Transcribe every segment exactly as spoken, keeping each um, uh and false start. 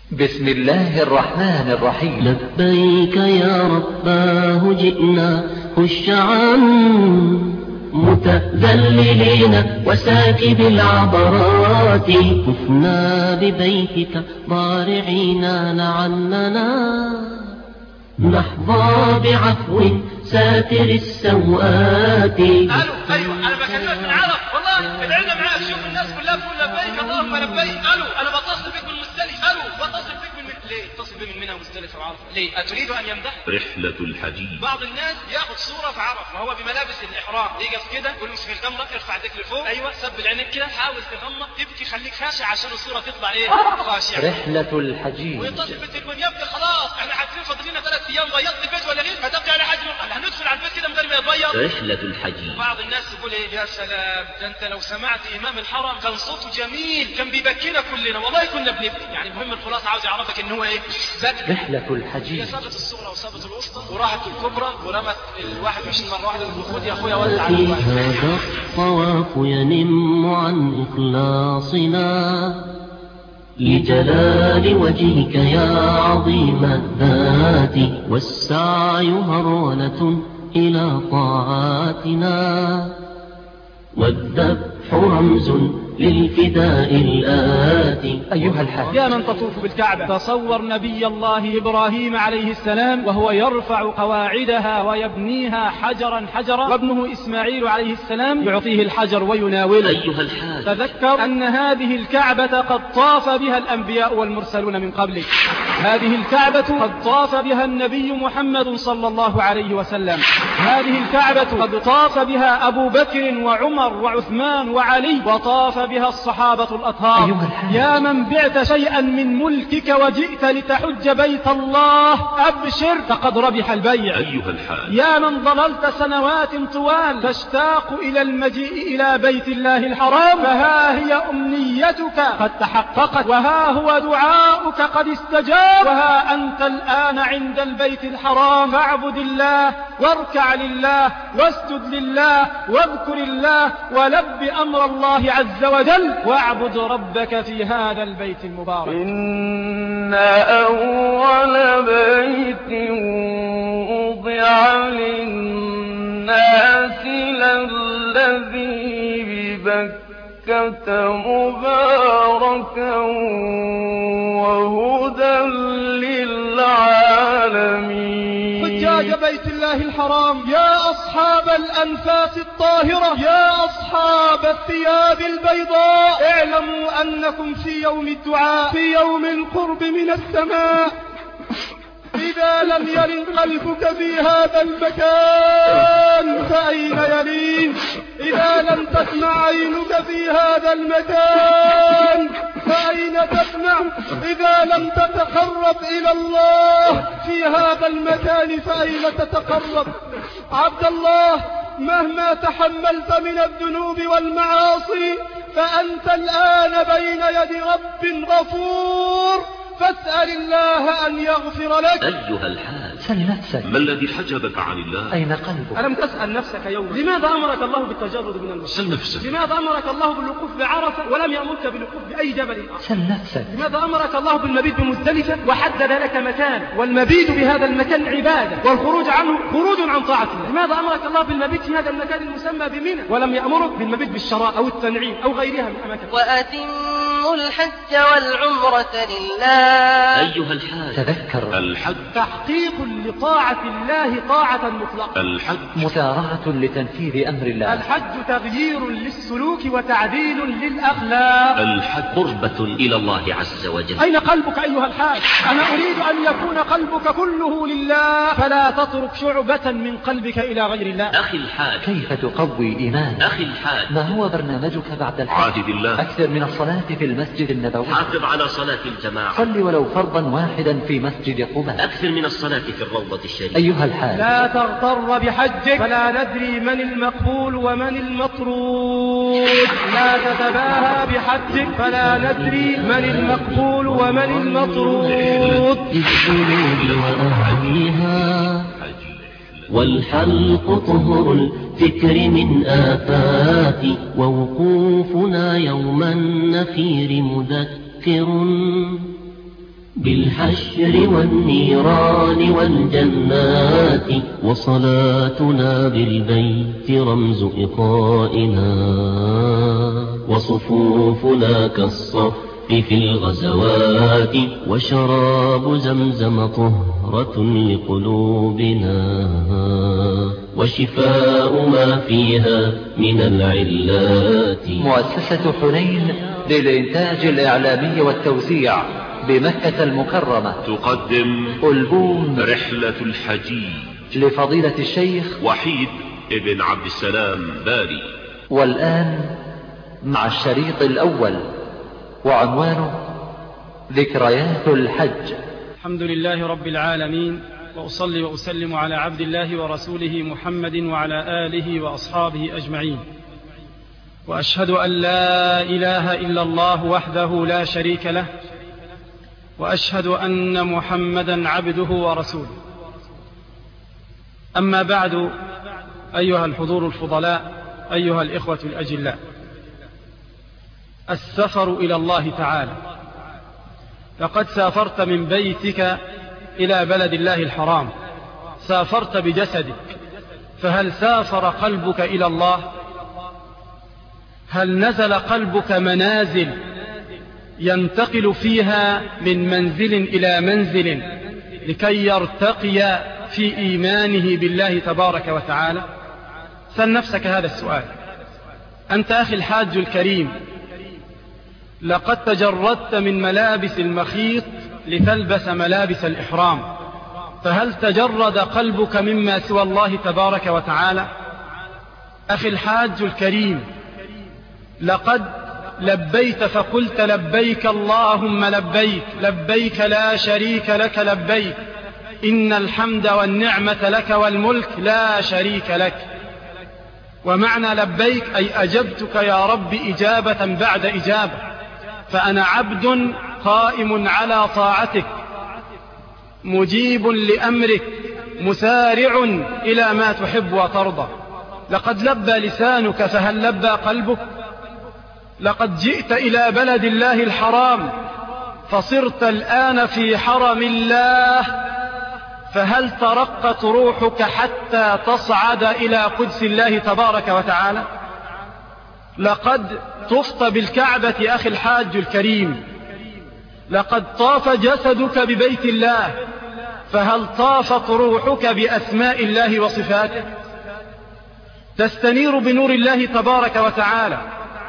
بسم الله الرحمن الرحيم. لبيك يا رباه جئنا خشعا متذللين وساكب العبرات، طفنا ببيتك ضارعين لعلنا نحظى بعفو ساتر السوءات. قالوا ايوه انا بكلمك من عرب والله العلم معاك. شوف الناس كلها بتقول لبيك اللهم لبيك. قالوا انا بتصل بك من مزدلفه. قالوا بتصل بك من ليه اتصل بي من منها مزدلفه وعرفه ليه؟ أتريد أن يمدح؟ رحلة الحديث. بعض الناس ياخذ صورة في عرفه وهو بملابس الإحرام، يقف كده يقول امسك الكاميرا ارفع ايديك لفوق، أيوه سبل عينيك كده، حاول تغمض تبكي، خليك خاشع عشان الصورة تطلع إيه؟ خاشعة. رحلة الحديث. ويتصل بالتليفون يا ابني خلاص احنا عارفين فاضل لنا ثلاث أيام، بيضت البيت ولا ليه؟ هتبقى على حجمه، هندخل على البيت كده من غير ما يتبيض. رحلة الحديث. بعض الناس تقول إيه يا سلام ده أنت لو سمعت إمام الحرم كان صوته جميل كان بيبكينا كلنا والله كنا بنبكي. يعني المهم الخلاصة عاوز يعرفك إن هو إيه؟ رحلة الحديث. هي صابت الصغرى وصابت الوسطى وراحت الكبرى ورمت الواحد وعشرين مرة واحدة. خد يا أخويا ولع على الواحد. هذا الطواف ينم عن إخلاصنا لجلال وجهك يا عظيم الذات، والسعي هرولة إلى طاعاتنا، والذبح رمز للفداء الآتي. أيها الحاج، يا من تطوف بالكعبة، تصور نبي الله إبراهيم عليه السلام وهو يرفع قواعدها ويبنيها حجرا حجرا، وابنه إسماعيل عليه السلام يعطيه الحجر ويناوله. أيها الحاج، تذكر أن هذه الكعبة قد طاف بها الأنبياء والمرسلون من قبلك. هذه الكعبة قد طاف بها النبي محمد صلى الله عليه وسلم. هذه الكعبة قد طاف بها أبو بكر وعمر وعثمان وعلي، وطاف بها الصحابة الأطهار. أيها يا من بعت شيئا من ملكك وجئت لتحج بيت الله، أبشر فقد ربح البيع. أيها الحاج، يا من ظللت سنوات طوال تشتاق إلى المجيء إلى بيت الله الحرام، فها هي أمنيتك قد تحققت، وها هو دعاؤك قد استجاب، وها أنت الآن عند البيت الحرام، فاعبد الله واركع لله واسجد لله واذكر الله ولب أمر الله عز وجل، واعبد ربك في هذا البيت المبارك. إن أول بيت وضع للناس للذي ببكة مباركا وهدى للعالمين. حجاج بيت الله الحرام، يا أصحاب الأنفاس الطاهرة، يا أصحاب الثياب البيضاء، اعلموا أنكم في يوم الدعاء، في يوم القرب من السماء. إذا لم يلن قلبك في هذا المكان فأين يلين؟ إذا لم تسمع عينك في هذا المكان فأين تسمع؟ إذا لم تتقرب إلى الله في هذا المكان فأين تتقرب؟ عبد الله، مهما تحملت من الذنوب والمعاصي فأنت الآن بين يد رب غفور، فاسأل الله أن يغفر لك. أيها الحاج، سل نفسك، ما الذي حجبك عن الله؟ أين قلبك؟ ألم تسأل نفسك يوما لماذا أمرك الله بالتجرد من المشرك؟ سل نفسك. لماذا أمرك الله بالوقوف بعرفة ولم يأمرك بالوقوف بأي جبل آخر؟ سل نفسك. لماذا أمرك الله بالمبيت بمزدلفة وحدد لك مكان، والمبيت بهذا المكان عبادة والخروج عنه خروج عن طاعة الله؟ لماذا أمرك الله بالمبيت في هذا المكان المسمى بمنى ولم يأمرك بالمبيت بالشراء أو التنعيم أو غيرها من أماكن؟ وأتموا الحج والعمرة لله. أيها الحاج، تذكر، الحج تحقيق لطاعة الله طاعة مطلقة. الحج مسارعة لتنفيذ أمر الله. الحج تغيير للسلوك وتعديل للأخلاق. الحج قربة إلى الله عز وجل. أين قلبك أيها الحاج؟ أنا أريد أن يكون قلبك كله لله، فلا تترك شعبة من قلبك إلى غير الله. أخي الحاج، كيف تقوي إيمانك؟ أخي الحاج، ما هو برنامجك بعد الحج؟ عاهد الله، أكثر من الصلاة في المسجد النبوي، حافظ على صلاة الجماعة، صل ولو فرضا واحدا في مسجد قباء، أكثر من الصلاة في الروضة الشريفة. أيها الحاج، لا تغتر بحجك، فلا ندري من المقبول ومن المطرود. لا تتباهى بحجك، فلا ندري من المقبول ومن المطرود. الذنوب وأهلها والحلق طهر الفكر من آفات، ووقوفنا يوم النفير مذكر بالحشر والنيران والجنات، وصلاتنا بالبيت رمز إقائنا، وصفوفنا كالصف في الغزوات، وشراب زمزم طهرة لقلوبنا، وشفاء ما فيها من العلات. مؤسسة حنين للإنتاج الإعلامي والتوزيع بمكة المكرمة تقدم ألبوم رحلة الحجيج لفضيلة الشيخ وحيد ابن عبد السلام باري. والآن مع الشريط الأول وعنوانه ذكريات الحج. الحمد لله رب العالمين، وأصلي وأسلم على عبد الله ورسوله محمد وعلى آله وأصحابه أجمعين، وأشهد أن لا إله إلا الله وحده لا شريك له، وأشهد أن محمدا عبده ورسوله. أما بعد، أيها الحضور الفضلاء، أيها الإخوة الأجلاء، السفر إلى الله تعالى. لقد سافرت من بيتك إلى بلد الله الحرام، سافرت بجسدك، فهل سافر قلبك إلى الله؟ هل نزل قلبك منازل ينتقل فيها من منزل إلى منزل لكي يرتقي في إيمانه بالله تبارك وتعالى؟ سل نفسك هذا السؤال. أنت أخي الحاج الكريم، لقد تجردت من ملابس المخيط لتلبس ملابس الإحرام، فهل تجرد قلبك مما سوى الله تبارك وتعالى؟ أخي الحاج الكريم، لقد لبيت فقلت لبيك اللهم لبيك، لبيك لا شريك لك لبيك، إن الحمد والنعمة لك والملك لا شريك لك. ومعنى لبيك أي أجبتك يا رب إجابة بعد إجابة، فأنا عبد قائم على طاعتك، مجيب لأمرك، مسارع إلى ما تحب وترضى. لقد لبى لسانك، فهل لبى قلبك؟ لقد جئت إلى بلد الله الحرام، فصرت الآن في حرم الله، فهل ترقت روحك حتى تصعد إلى قدس الله تبارك وتعالى؟ لقد طفت بالكعبة أخي الحاج الكريم، لقد طاف جسدك ببيت الله، فهل طافت روحك بأسماء الله وصفاته؟ تستنير بنور الله تبارك وتعالى،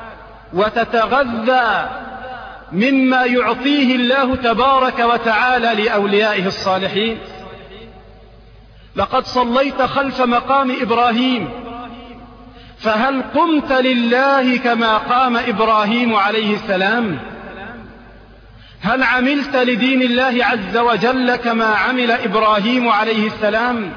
وتتغذى مما يعطيه الله تبارك وتعالى لأوليائه الصالحين. لقد صليت خلف مقام إبراهيم، فهل قمت لله كما قام إبراهيم عليه السلام؟ هل عملت لدين الله عز وجل كما عمل إبراهيم عليه السلام؟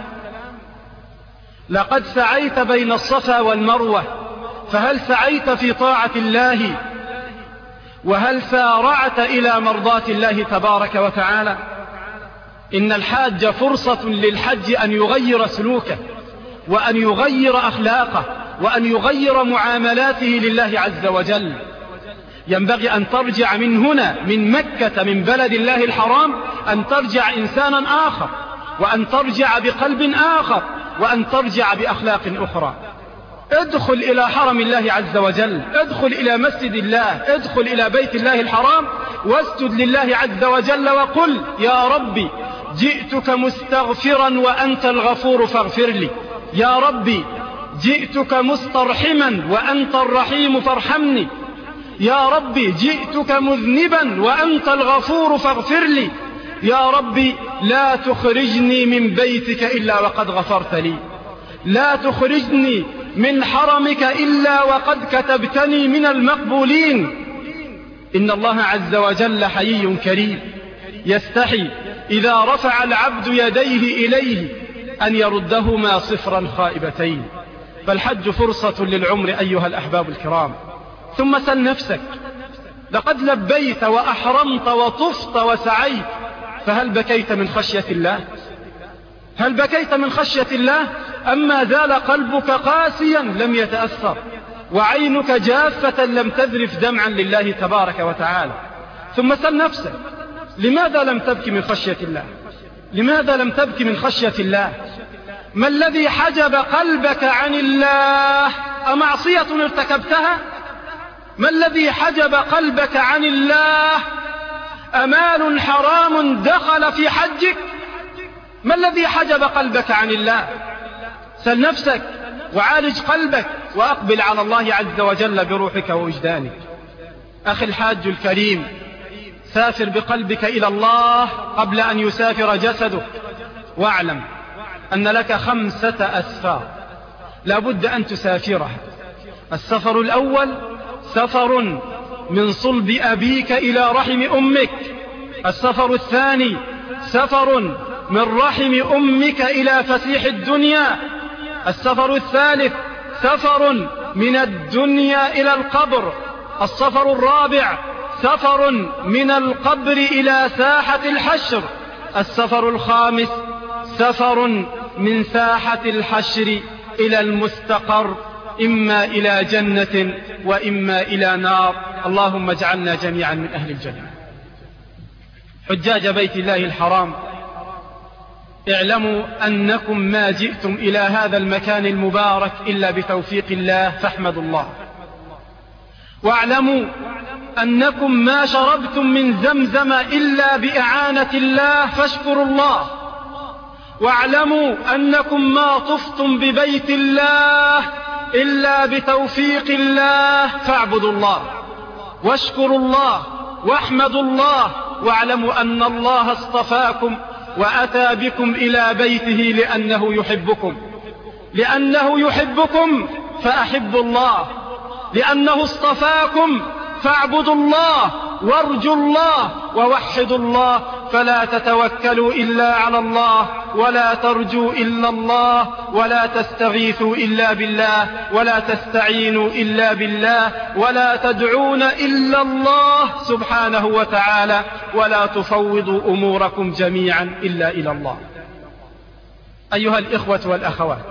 لقد سعيت بين الصفا والمروة، فهل سعيت في طاعة الله؟ وهل سارعت إلى مرضاة الله تبارك وتعالى؟ إن الحاج فرصة للحج أن يغير سلوكه، وأن يغير أخلاقه، وأن يغير معاملاته لله عز وجل. ينبغي أن ترجع من هنا، من مكة، من بلد الله الحرام، أن ترجع إنسانا آخر، وأن ترجع بقلب آخر، وأن ترجع بأخلاق أخرى. ادخل إلى حرم الله عز وجل، ادخل إلى مسجد الله، ادخل إلى بيت الله الحرام، واسجد لله عز وجل وقل يا ربي جئتك مستغفرا وأنت الغفور فاغفر لي، يا ربي جئتك مسترحما وأنت الرحيم فارحمني، يا ربي جئتك مذنبا وأنت الغفور فاغفر لي، يا ربي لا تخرجني من بيتك إلا وقد غفرت لي، لا تخرجني من حرمك إلا وقد كتبتني من المقبولين. إن الله عز وجل حيي كريم، يستحي إذا رفع العبد يديه إليه أن يردهما صفرا خائبتين. فالحج فرصة للعمر أيها الأحباب الكرام. ثم سل نفسك، لقد لبيت وأحرمت وطفت وسعيت، فهل بكيت من خشية الله؟ هل بكيت من خشية الله؟ أما زال قلبك قاسيا لم يتأثر، وعينك جافة لم تذرف دمعا لله تبارك وتعالى. ثم سل نفسك، لماذا لم تبكي من خشية الله؟ لماذا لم تبكي من خشية الله؟ ما الذي حجب قلبك عن الله؟ أمعصية ارتكبتها؟ ما الذي حجب قلبك عن الله؟ أمال حرام دخل في حجك؟ ما الذي حجب قلبك عن الله؟ سل نفسك وعالج قلبك وأقبل على الله عز وجل بروحك ووجدانك. أخي الحاج الكريم، سافر بقلبك إلى الله قبل أن يسافر جسدك، واعلم أن لك خمسة أسفار لابد أن تسافرها. السفر الأول سفر من صلب أبيك إلى رحم أمك. السفر الثاني سفر من رحم أمك إلى فسيح الدنيا. السفر الثالث سفر من الدنيا إلى القبر. السفر الرابع سفر من القبر إلى ساحة الحشر. السفر الخامس سفر من ساحة الحشر إلى المستقر، إما إلى جنة وإما إلى نار. اللهم اجعلنا جميعا من أهل الجنة. حجاج بيت الله الحرام، اعلموا أنكم ما جئتم إلى هذا المكان المبارك إلا بتوفيق الله، فاحمدوا الله. واعلموا أنكم ما شربتم من زمزم إلا بإعانة الله، فاشكروا الله. واعلموا أنكم ما طفتم ببيت الله إلا بتوفيق الله، فاعبدوا الله واشكروا الله واحمدوا الله. واعلموا أن الله اصطفاكم وأتى بكم إلى بيته لأنه يحبكم، لأنه يحبكم فأحبوا الله، لأنه اصطفاكم فاعبدوا الله وارجوا الله ووحدوا الله. فلا تتوكلوا إلا على الله، ولا ترجوا إلا الله، ولا تستغيثوا إلا بالله، ولا تستعينوا إلا بالله، ولا تدعون إلا الله سبحانه وتعالى، ولا تفوضوا أموركم جميعا إلا إلى الله. أيها الإخوة والأخوات،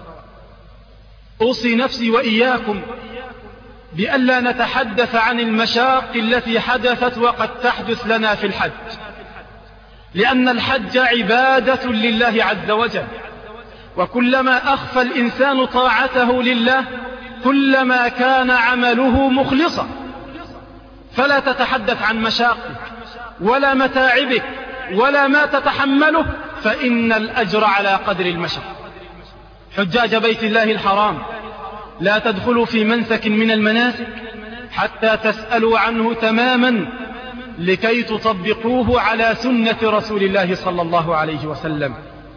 أوصي نفسي وإياكم بألا نتحدث عن المشاق التي حدثت وقد تحدث لنا في الحج، لأن الحج عبادة لله عز وجل، وكلما أخفى الإنسان طاعته لله كلما كان عمله مخلصا. فلا تتحدث عن مشاقك ولا متاعبك ولا ما تتحمله، فإن الأجر على قدر المشق. حجاج بيت الله الحرام، لا تدخلوا في منسك من المناسك حتى تسألوا عنه تماما لكي تطبقوه على سنة رسول الله صلى الله عليه وسلم.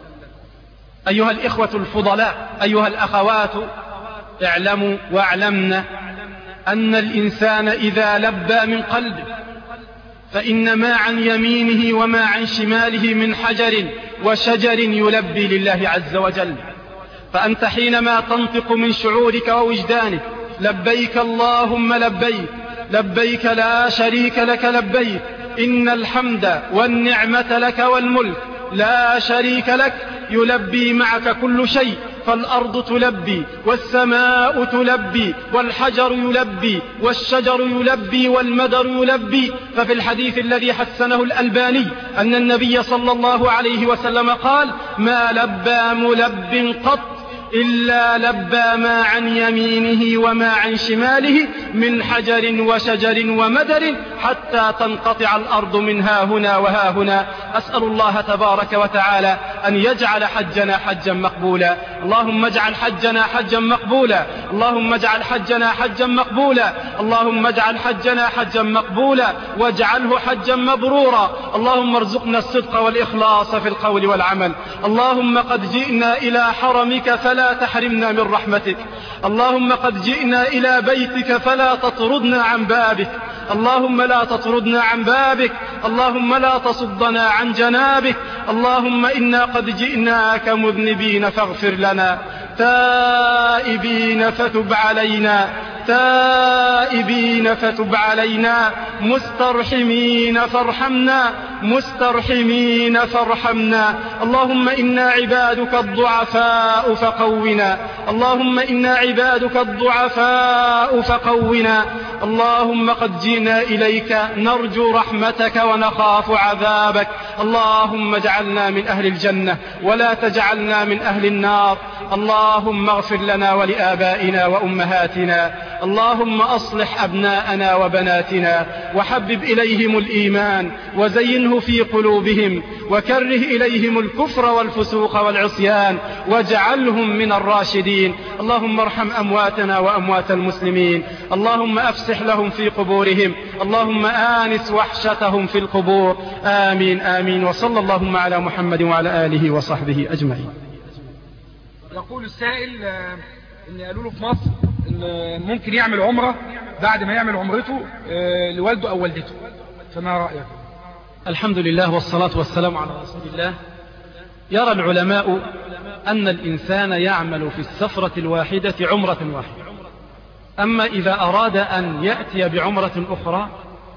أيها الإخوة الفضلاء، أيها الأخوات، اعلموا واعلمنا أن الإنسان إذا لبى من قلبه فإن ما عن يمينه وما عن شماله من حجر وشجر يلبي لله عز وجل. فأنت حينما تنطق من شعورك ووجدانك لبيك اللهم لبيك، لبيك لا شريك لك لبيك، إن الحمد والنعمة لك والملك لا شريك لك، يلبي معك كل شيء. فالأرض تلبي والسماء تلبي والحجر يلبي والشجر يلبي والمدر يلبي. ففي الحديث الذي حسنه الألباني أن النبي صلى الله عليه وسلم قال: ما لبى ملب قط إلا لبى ما عن يمينه وما عن شماله من حجر وشجر ومدر حتى تنقطع الأرض من ها هنا وها هنا. أسأل الله تبارك وتعالى أن يجعل حجنا حجا مقبولا. اللهم اجعل حجنا حجا مقبولا، اللهم اجعل حجنا حجا مقبولا، اللهم اجعل حجنا حجا مقبولا واجعله حجا مبرورا. اللهم ارزقنا الصدق والإخلاص في القول والعمل. اللهم قد جئنا إلى حرمك فلا تحرمنا من رحمتك. اللهم قد جئنا إلى بيتك فلا تطردنا عن بابك. اللهم لا تطردنا عن بابك، اللهم لا تصدنا عن جنابك. اللهم إنا قد جئناك مذنبين فاغفر لنا، تائبين فتب علينا، تائبين فتب علينا، مسترحمين فارحمنا، مسترحمين فارحمنا. اللهم إنا عبادك الضعفاء فقونا. اللهم إنا عبادك الضعفاء فقونا. اللهم قد جئنا إليك نرجو رحمتك ونخاف عذابك. اللهم اجعلنا من أهل الجنة ولا تجعلنا من أهل النار. اللهم اغفر لنا ولآبائنا وأمهاتنا. اللهم أصلح أبناءنا وبناتنا وحبب إليهم الإيمان وزينه في قلوبهم وكره إليهم الكفر والفسوق والعصيان واجعلهم من الراشدين. اللهم ارحم أمواتنا وأموات المسلمين. اللهم أفسح لهم في قبورهم. اللهم آنس وحشتهم في القبور. آمين آمين. وصلى اللهم على محمد وعلى آله وصحبه أجمعين. يقول السائل ان قالوا له في مصر ان ممكن يعمل عمرة بعد ما يعمل عمرته لوالده او والدته، فما رأيك؟ الحمد لله والصلاة والسلام على رسول الله. يرى العلماء أن الإنسان يعمل في السفرة الواحدة عمرة واحدة، أما إذا أراد أن يأتي بعمرة أخرى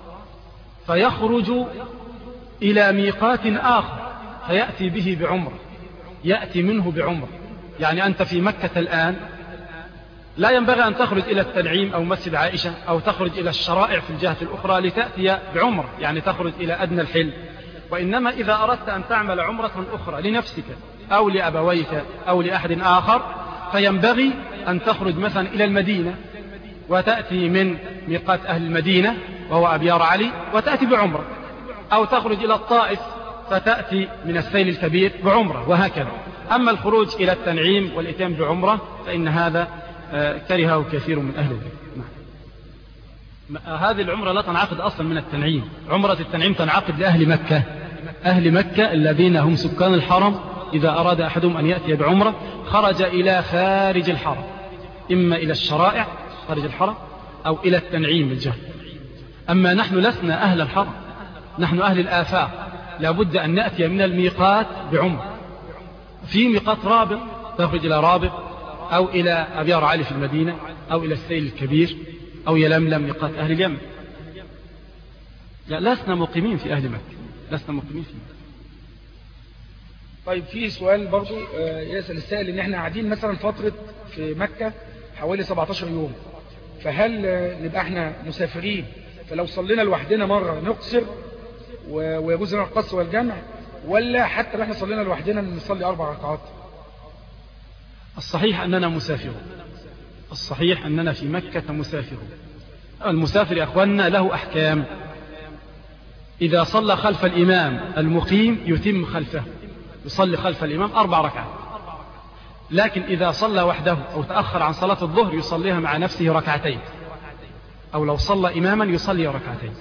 فيخرج إلى ميقات آخر فيأتي به بعمرة، يأتي منه بعمرة. يعني أنت في مكة الآن لا ينبغي أن تخرج إلى التنعيم أو مسجد عائشة أو تخرج إلى الشرائع في الجهة الأخرى لتأتي بعمرة، يعني تخرج إلى أدنى الحل. وإنما إذا أردت أن تعمل عمرة أخرى لنفسك أو لأبويك أو لأحد آخر فينبغي أن تخرج مثلا إلى المدينة وتأتي من ميقات أهل المدينة وهو أبيار علي وتأتي بعمرة، أو تخرج إلى الطائف فتأتي من السيل الكبير بعمرة، وهكذا. أما الخروج إلى التنعيم والإتيان بعمرة فإن هذا كرهه كثير من أهل العلم. هذه العمرة لا تنعقد أصلا من التنعيم. عمرة التنعيم تنعقد لأهل مكة. أهل مكة الذين هم سكان الحرم إذا أراد أحدهم أن يأتي بعمرة خرج إلى خارج الحرم، إما إلى الشرائع خارج الحرم أو إلى التنعيم بالجهل. أما نحن لسنا أهل الحرم، نحن أهل الآفاق، لابد أن نأتي من الميقات بعمرة. في ميقات رابط تخرج إلى رابط أو إلى أبيار علي في المدينة أو إلى السيل الكبير أو يلملم ميقات أهل اليمن. لا، لسنا مقيمين في أهل مكة، لسنا مقيمين في مكة. طيب في سؤال برضو يسأل السائل إن احنا قاعدين مثلا فترة في مكة حوالي سبعتاشر يوم، فهل نبقى احنا مسافرين فلو صلينا لوحدنا مرة نقصر ويجوز لنا القصر والجمع، ولا حتى لو احنا صلينا لوحدنا نصلي أربع ركعات؟ الصحيح أننا مسافرون، الصحيح أننا في مكة مسافرون. المسافر يا أخواننا له أحكام. إذا صلى خلف الإمام المقيم يتم خلفه، يصلي خلف الإمام أربع ركعات. لكن إذا صلى وحده أو تأخر عن صلاة الظهر يصليها مع نفسه ركعتين، أو لو صلى إماما يصلي ركعتين.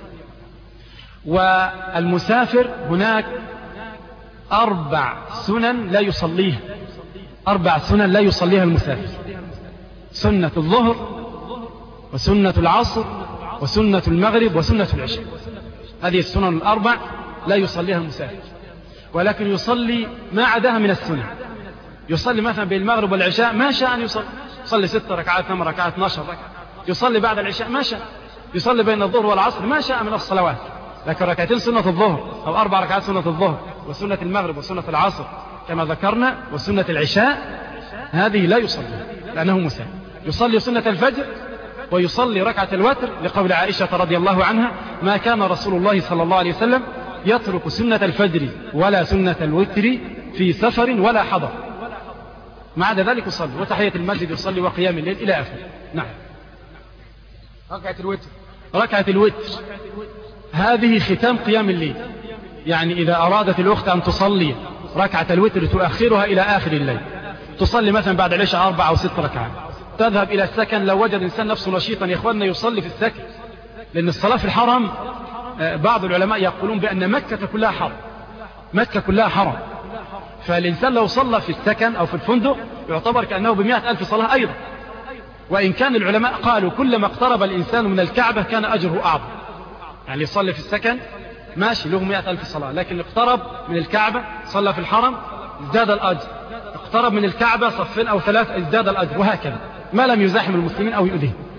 والمسافر هناك أربع سنن لا يصليها، أربع سنن لا يصليها المسافر: سنة الظهر وسنة العصر وسنة المغرب وسنة العشاء. هذه السنن الأربع لا يصليها المسافر، ولكن يصلي ما عداها من السنن. يصلي مثلا بين المغرب والعشاء ما شاء أن يصلي، يصلي ست ركعات ثمان ركعات اثناشر ركعة. يصلي بعد العشاء ما شاء، يصلي بين الظهر والعصر ما شاء من الصلوات. لكن ركعتين سنة الظهر أو أربع ركعات سنة الظهر وسنة المغرب وسنة العصر كما ذكرنا وسنة العشاء هذه لا يصلي لأنه مسافر. يصلي سنة الفجر ويصلي ركعة الوتر لقول عائشة رضي الله عنها: ما كان رسول الله صلى الله عليه وسلم يترك سنة الفجر ولا سنة الوتر في سفر ولا حضر. ما عدا ذلك يصلي، وتحية المسجد يصلي وقيام الليل إلى آخره. نعم. ركعة الوتر ركعة الوتر هذه ختام قيام الليل. يعني إذا أرادت الأخت أن تصلي ركعة الوتر تؤخرها إلى آخر الليل، تصلي مثلا بعد العشاء أربع أو ست ركعات، تذهب إلى السكن. لو وجد إنسان نفسه نشيطا يا إخواننا يصلي في السكن، لأن الصلاة في الحرم بعض العلماء يقولون بأن مكة كلها حرم، مكة كلها حرم. فالإنسان لو صلى في السكن أو في الفندق يعتبر كأنه بمئة ألف صلاة أيضا. وإن كان العلماء قالوا كلما اقترب الإنسان من الكعبة كان أجره أعظم. يعني يصلي في السكن ماشي له مئة ألف صلاة، لكن اقترب من الكعبة صلى في الحرم ازداد الأجر، اقترب من الكعبة صفين أو ثلاث ازداد الأجر، وهكذا ما لم يزاحم المسلمين أو يؤذيهم.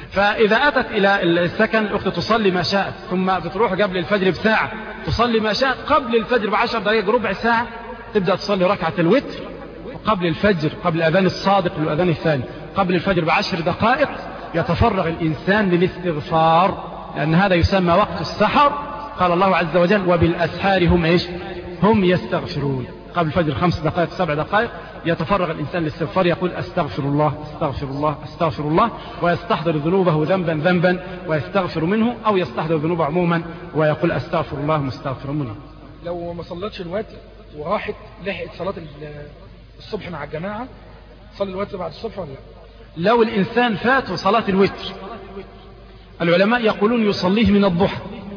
فإذا أتت إلى السكن الأخت تصلي ما شاءت، ثم بتروح قبل الفجر بساعة تصلي ما شاءت، قبل الفجر بعشر دقائق ربع ساعة تبدأ تصلي ركعة الوتر، وقبل الفجر قبل الأذان الصادق والأذان الثاني قبل الفجر بعشر دقائق يتفرغ الإنسان للاستغفار، لأن هذا يسمى وقت السحر. قال الله عز وجل وبالأسحار هم إيش؟ هم يستغفرون. قبل الفجر خمس دقائق سبع دقائق يتفرغ الإنسان للاستغفار، يقول أستغفر الله أستغفر الله أستغفر الله، ويستحضر ذنوبه ذنبا ذنبا ويستغفر منه، أو يستحضر ذنوبه عموما ويقول أستغفر الله مستغفر منه. لو ما صلتش الوتر وراحت لحقت صلاة الصبح مع الجماعة، صلي الوتر بعد الصبح ولا لا؟ لو الإنسان فاته صلاة الوتر العلماء يقولون يصليه من الضحى،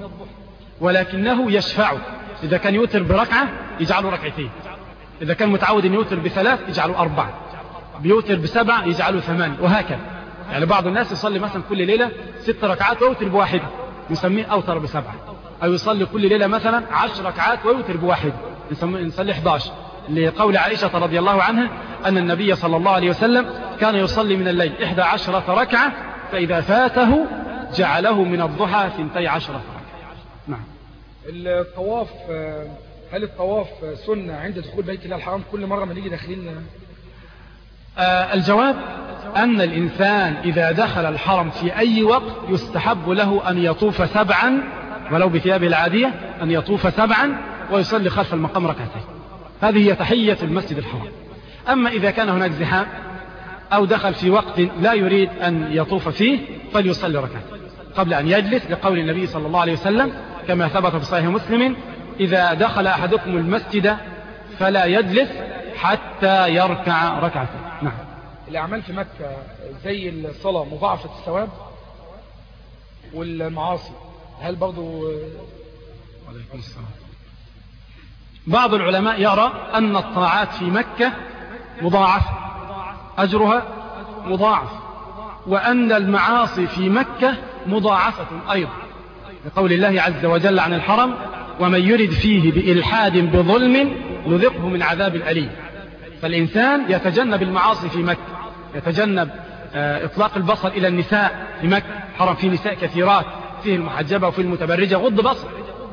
ولكنه يشفعه. إذا كان يوتر بركعة يجعله ركعتين، إذا كان متعود أن يوتر بثلاث يجعله أربعة، بيوتر بسبعة يجعله ثمان، وهكذا. يعني بعض الناس يصلي مثلا كل ليلة ست ركعات ويوتر بواحدة نسميه أوتر بسبعة، أو يصلي كل ليلة مثلا عشر ركعات ويوتر بواحدة نسميه إحدى عشر، لقول عائشة رضي الله عنها أن النبي صلى الله عليه وسلم كان يصلي من الليل إحدى عشرة ركعة، فإذا فاته جعله من الضحى ثنتي عشرة ركعة. نعم. الطواف، هل الطواف سنة عند دخول بيت الله الحرام كل مرة ما نيجي داخلين؟ آه الجواب أن الإنسان إذا دخل الحرم في أي وقت يستحب له أن يطوف سبعا ولو بثيابه العادية، أن يطوف سبعا ويصلي خلف المقام ركعتين. هذه هي تحية المسجد الحرام. أما إذا كان هناك زحام أو دخل في وقت لا يريد أن يطوف فيه فليصلي ركعتين قبل أن يجلس، لقول النبي صلى الله عليه وسلم كما ثبت في صحيح مسلم إذا دخل أحدكم المسجد فلا يجلس حتى يركع ركعتين. نعم. الأعمال في مكة زي الصلاة مضاعفة الثواب والمعاصي، هل برضو؟ عليكم السلام. بعض العلماء يرى أن الطاعات في مكة مضاعفة أجرها مضاعف، وأن المعاصي في مكة مضاعفة أيضا، لقول الله عز وجل عن الحرم ومن يرد فيه بإلحاد بظلم نذقه من عذاب أليم. فالإنسان يتجنب المعاصي في مكة، يتجنب إطلاق البصر إلى النساء في مكة، حرم فيه نساء كثيرات، فيه المحجبة وفيه المتبرجة، غض بصر.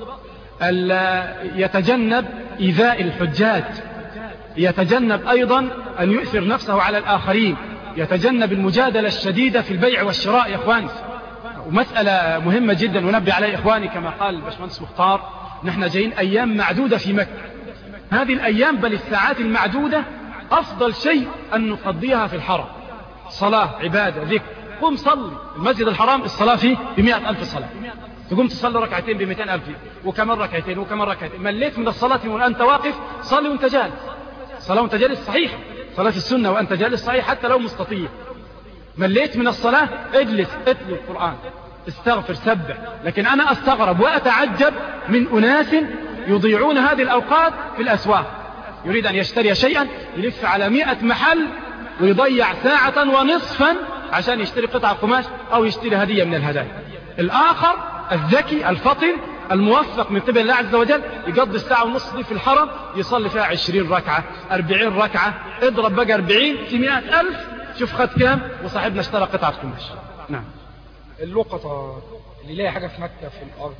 يتجنب إيذاء الحجاج، يتجنب أيضا أن يؤثر نفسه على الآخرين، يتجنب المجادلة الشديدة في البيع والشراء يا إخواني. ومسألة مهمة جدا ونبي عليها إخواني كما قال الباشمهندس مختار، نحن جايين أيام معدودة في مكة، هذه الأيام بل الساعات المعدودة أفضل شيء أن نقضيها في الحرم، صلاة عبادة ذكر. قم صلي المسجد الحرام الصلاة فيه بمئة ألف صلاة، تقوم تصلي ركعتين بمئتين ألف، وكمان ركعتين وكمان ركعتين. مليت من الصلاة وأنت واقف صلي وأنت جالس، صلاة وأنت جالس صحيح، صلاة السنة وأنت جالس صحيح حتى لو مستطيع. مليت من الصلاة اجلس اتلو القرآن استغفر سبح. لكن أنا أستغرب وأتعجب من أناس يضيعون هذه الأوقات في الأسواق، يريد أن يشتري شيئا يلف على مئة محل ويضيع ساعة ونصفا عشان يشتري قطعة قماش أو يشتري هدية من الهدايا. الآخر الذكي الفطن الموفق من قبل الله عز وجل يقضي الساعة ونصف دي في الحرم يصلي فيها عشرين ركعة أربعين ركعة، اضرب بقى أربعين في مئة ألف، شوف خد كام وصاحبنا اشترى قطعة قماش. نعم. اللقطة اللي يلاقي حاجة في مكة في الأرض،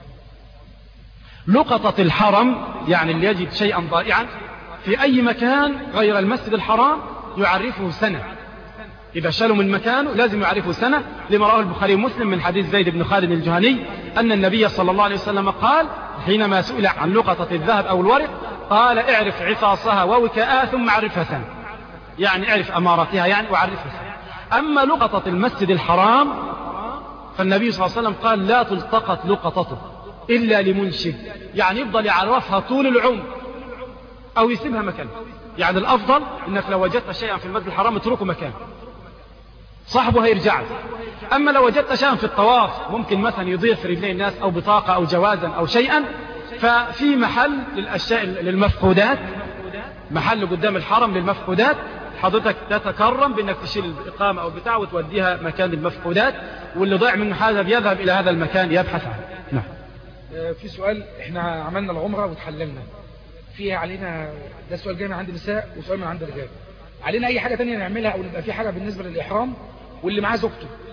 لقطة الحرم يعني اللي يجد شيئا ضائعا في أي مكان غير المسجد الحرام يعرفه سنة، إذا شالوا من مكانه لازم يعرفه سنة، لما رواه البخاري ومسلم من حديث زيد بن خالد الجهني أن النبي صلى الله عليه وسلم قال حينما سئل عن لقطة الذهب أو الورق قال اعرف عفاصها ووكاءها ثم عرفها سنة، يعني اعرف أماراتها يعني وعرفها سنة. أما لقطة المسجد الحرام فالنبي صلى الله عليه وسلم قال لا تلتقط لقطته إلا لمنشد، يعني يفضل يعرفها طول العمر أو يسيبها مكانه. يعني الأفضل إنك لو وجدت شيئا في المسجد الحرام اتركه مكانه، صاحبه هيرجع. أما لو وجدت شيئا في الطواف ممكن مثلا يضيف رجلي الناس أو بطاقة أو جوازا أو شيئا، ففي محل للأشياء للمفقودات، محل قدام الحرم للمفقودات، حضرتك تتكرم بأنك تشيل الإقامة أو بتاع وتوديها مكان المفقودات، واللي ضيع منه حاجة بيذهب إلى هذا المكان يبحث عنه. نعم. في سؤال، احنا عملنا العمرة وتحللنا فيها علينا، ده سؤال جاي من عند النساء وسؤال من عند الرجال، علينا أي حاجة تانية نعملها أو نبقى في حاجة بالنسبة للإحرام واللي معاه زوجته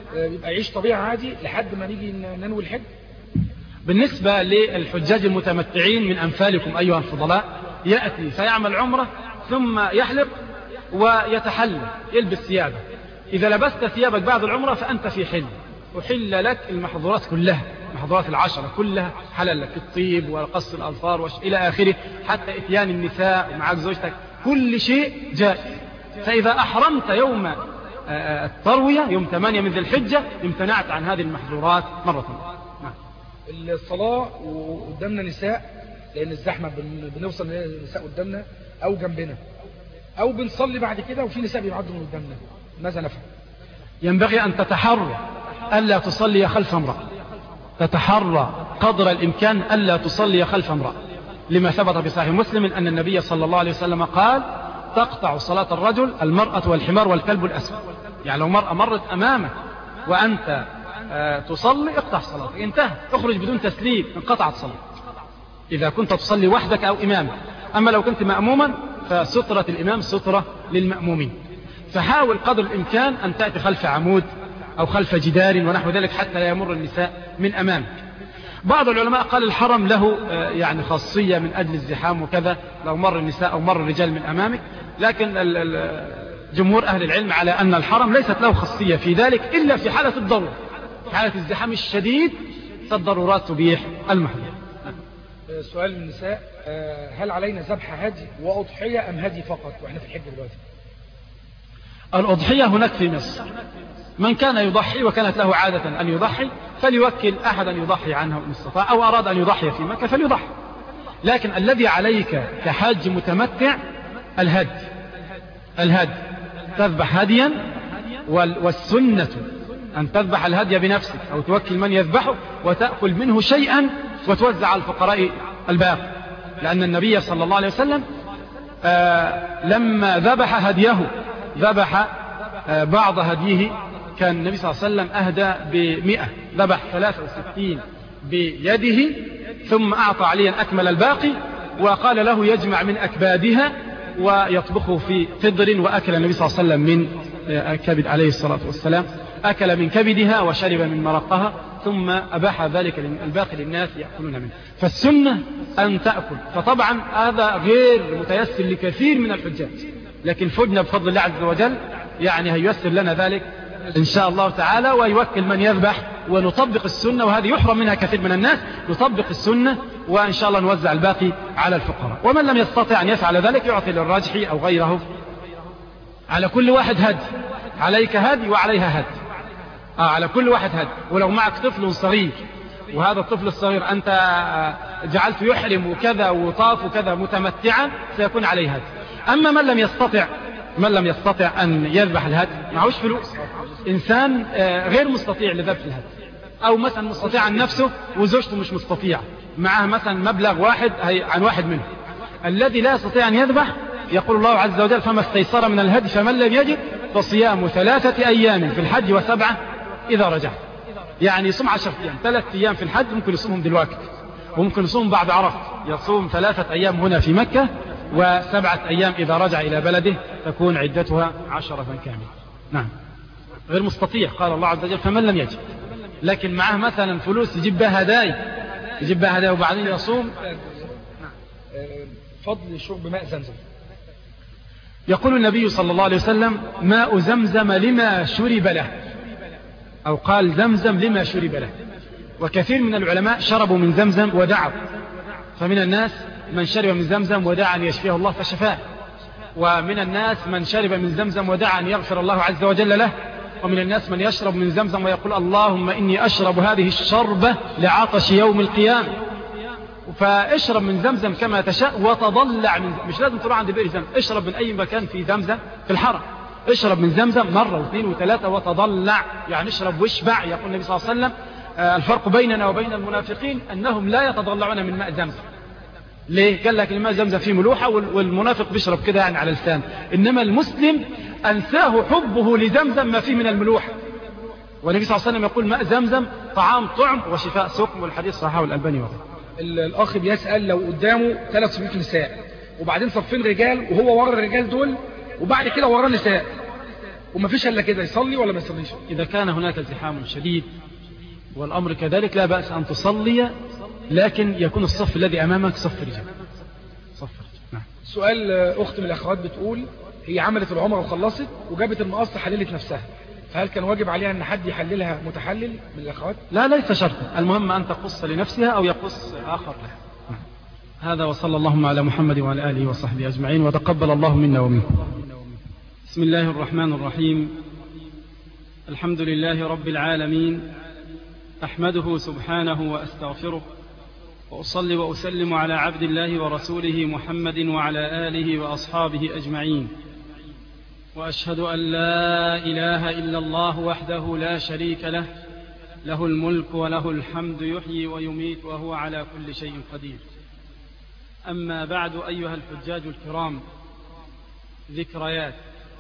يبقى يعيش طبيعة عادي لحد ما نيجي ننوي الحج؟ بالنسبة للحجاج المتمتعين من أمثالكم أيها الفضلاء، يأتي فيعمل عمرة ثم يحلق ويتحلل يلبس ثيابه. إذا لبست ثيابك بعد العمرة فأنت في حل، وحل لك المحظورات كلها، المحظورات العشرة كلها حلال لك، الطيب وقص الأظفار وش... إلى آخره، حتى إتيان النساء ومعاك زوجتك، كل شيء جائز. فإذا أحرمت يوم التروية يوم ثمانية من ذي الحجة امتنعت عن هذه المحظورات مرة أخرى. الصلاة وقدامنا نساء، لأن الزحمة بنوصل لنساء قدامنا أو جنبنا، أو بنصلي بعد كده وفي نساء بيعدوا من قدامنا، ماذا نفعل؟ ينبغي أن تتحرى ألا تصلي خلف امرأة، تتحرى قدر الإمكان ألا تصلي خلف امرأة، لما ثبت بصحيح مسلم أن النبي صلى الله عليه وسلم قال: تقطع صلاة الرجل المرأة والحمار والكلب الأسود. يعني لو مرأة مرت أمامك وأنت آه تصلي اقطع صلاتك، انتهى، اخرج بدون تسليم، انقطعت صلاة. إذا كنت تصلي وحدك أو إمامك. أما لو كنت مأموما فسترة الإمام سترة للمأمومين. فحاول قدر الإمكان أن تأتي خلف عمود أو خلف جدار ونحو ذلك حتى لا يمر النساء من أمامك. بعض العلماء قال الحرم له آه يعني خاصية من أجل الزحام وكذا، لو مر النساء أو مر الرجال من أمامك، لكن جمهور أهل العلم على أن الحرم ليست له خاصية في ذلك إلا في حالة الضرورة، في حالة الزحام الشديد فالضرورات تبيح المحظور. سؤال النساء: هل علينا ذبح هدي وأضحية أم هدي فقط وإحنا في الحج دلوقتي؟ الأضحية هناك في مصر، من كان يضحي وكانت له عادة أن يضحي فليوكل أحدا يضحي عنه إن استطاع، أو أراد أن يضحي في مكة فليضحي. لكن الذي عليك كحاج متمتع الهدي، الهدي تذبح هديا، والسنة أن تذبح الهدي بنفسك أو توكل من يذبحه وتأكل منه شيئا وتوزع على الفقراء الباقي، لأن النبي صلى الله عليه وسلم آه لما ذبح هديه ذبح آه بعض هديه، كان النبي صلى الله عليه وسلم أهدى بمئة، ذبح ثلاثة وستين بيده ثم أعطى عليا أكمل الباقي وقال له يجمع من أكبادها ويطبخه في قدر، وأكل النبي صلى الله عليه وسلم من كبد عليه الصلاة والسلام، أكل من كبدها وشرب من مرقها ثم أباح ذلك الباقي للناس يأكلون منه. فالسنة أن تأكل، فطبعا هذا غير متيسر لكثير من الحجاج، لكن فدنا بفضل الله عز وجل يعني هيسر لنا ذلك إن شاء الله تعالى، ويوكل من يذبح ونطبق السنة، وهذه يحرم منها كثير من الناس، نطبق السنة وإن شاء الله نوزع الباقي على الفقراء. ومن لم يستطع أن يفعل ذلك يعطي للراجحي أو غيره. على كل واحد هدي، عليك هدي وعليها هدي، آه على كل واحد هدي. ولو معك طفل صغير وهذا الطفل الصغير أنت جعلته يحرم وكذا وطاف وكذا متمتعا سيكون عليه هدي. أما من لم يستطع من لم يستطع أن يذبح الهدي، معهوش فلوس، إنسان غير مستطيع لذبح الهدي، أو مثلا مستطيع عن نفسه وزوجته مش مستطيع، معه مثلا مبلغ واحد عن واحد منه، الذي لا يستطيع أن يذبح يقول الله عز وجل: فما استيسر من الهدي فمن لم يجد فصيام ثلاثة أيام في الحج وسبعة إذا رجع. يعني يصوم عشرة أيام، ثلاثة أيام في الحج ممكن يصومهم دلوقتي، وممكن يصوم بعد عرفة، يصوم ثلاثة أيام هنا في مكة وسبعة أيام إذا رجع إلى بلده تكون عدتها عشرة كاملة. نعم، غير مستطيع، قال الله عز وجل: فمن لم يجد. لكن معه مثلا فلوس يجيب بها هدايا، يجيب بها هدايا وبعدين يصوم. فضل شرب ماء زمزم. يقول النبي صلى الله عليه وسلم: ماء زمزم لما شرب له، أو قال زمزم لما شرب له. وكثير من العلماء شربوا من زمزم ودعوا، فمن الناس من شرب من زمزم ودعا أن يشفيه الله فشفاه، ومن الناس من شرب من زمزم ودعا أن يغفر الله عز وجل له، ومن الناس من يشرب من زمزم ويقول: اللهم إني أشرب هذه الشربة لعطش يوم القيامة. فاشرب من زمزم كما تشاء وتضلع من زمزم. مش لازم تروح عند بئر زمزم، اشرب من أي مكان في زمزم في الحرم، اشرب من زمزم مرة واثنين وثلاثة وتضلع، يعني اشرب واشبع. يقول النبي صلى الله عليه وسلم: الفرق بيننا وبين المنافقين أنهم لا يتضلعون من ماء زمزم. ليه؟ قال لك الماء زمزم فيه ملوحة والمنافق بيشرب كده يعني على لسان، إنما المسلم أنساه حبه لزمزم ما فيه من الملوحة. والنبي صلى الله عليه وسلم يقول: ماء زمزم طعام طعم وشفاء سقم، والحديث صححه الألباني وغيره. الأخ بيسأل: لو قدامه ثلاث صفوف نساء وبعدين صفين رجال وهو ورا الرجال دول وبعد كده ورا نساء، وما فيش إلا كده، يصلي ولا ما يصليش؟ إذا كان هناك ازدحام شديد والأمر كذلك لا بأس أن تصلي، لكن يكون الصف الذي أمامك صف رجال. صف رجال. نعم. سؤال أخت من الأخوات بتقول هي عملت العمرة وخلصت وجابت المقص حللت نفسها، فهل كان واجب عليها أن حد يحللها متحلل من الأخوات؟ لا، ليس شرطا، المهم أن تقص لنفسها أو يقص آخر لها. نعم. هذا وصلى اللهم على محمد وعلى آله وصحبه أجمعين، وتقبل الله منا ومنكم. بسم الله الرحمن الرحيم. الحمد لله رب العالمين، أحمده سبحانه وأستغفره، وأصلي وأسلم على عبد الله ورسوله محمد وعلى آله وأصحابه أجمعين، وأشهد أن لا إله إلا الله وحده لا شريك له، له الملك وله الحمد، يحيي ويميت وهو على كل شيء قدير. أما بعد، أيها الحجاج الكرام، ذكريات.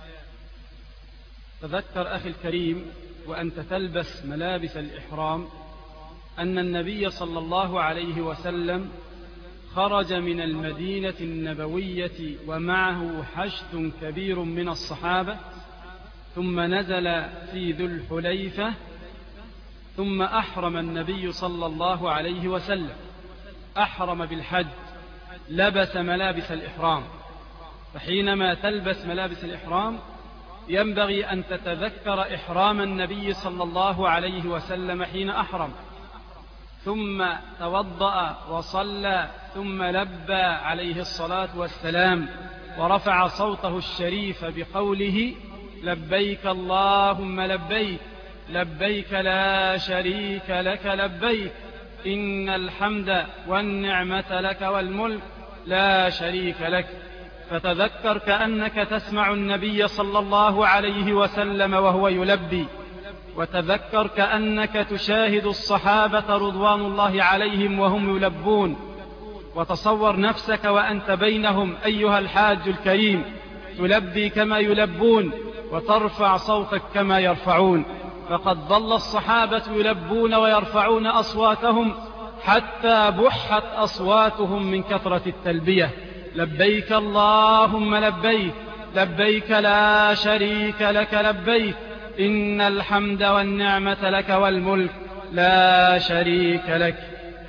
تذكر أخي الكريم وأنت تلبس ملابس الإحرام أن النبي صلى الله عليه وسلم خرج من المدينة النبوية ومعه حشد كبير من الصحابة، ثم نزل في ذو الحليفة، ثم أحرم النبي صلى الله عليه وسلم، أحرم بالحج، لبس ملابس الإحرام. فحينما تلبس ملابس الإحرام ينبغي أن تتذكر إحرام النبي صلى الله عليه وسلم حين أحرم، ثم توضأ وصلى، ثم لبى عليه الصلاة والسلام ورفع صوته الشريف بقوله: لبيك اللهم لبيك، لبيك لا شريك لك لبيك، إن الحمد والنعمة لك والملك لا شريك لك. فتذكر كأنك تسمع النبي صلى الله عليه وسلم وهو يلبي، وتذكر كأنك تشاهد الصحابة رضوان الله عليهم وهم يلبون، وتصور نفسك وأنت بينهم أيها الحاج الكريم، تلبي كما يلبون وترفع صوتك كما يرفعون. فقد ظل الصحابة يلبون ويرفعون أصواتهم حتى بحت أصواتهم من كثرة التلبية: لبيك اللهم لبيك، لبيك لا شريك لك لبيك، إن الحمد والنعمة لك والملك لا شريك لك.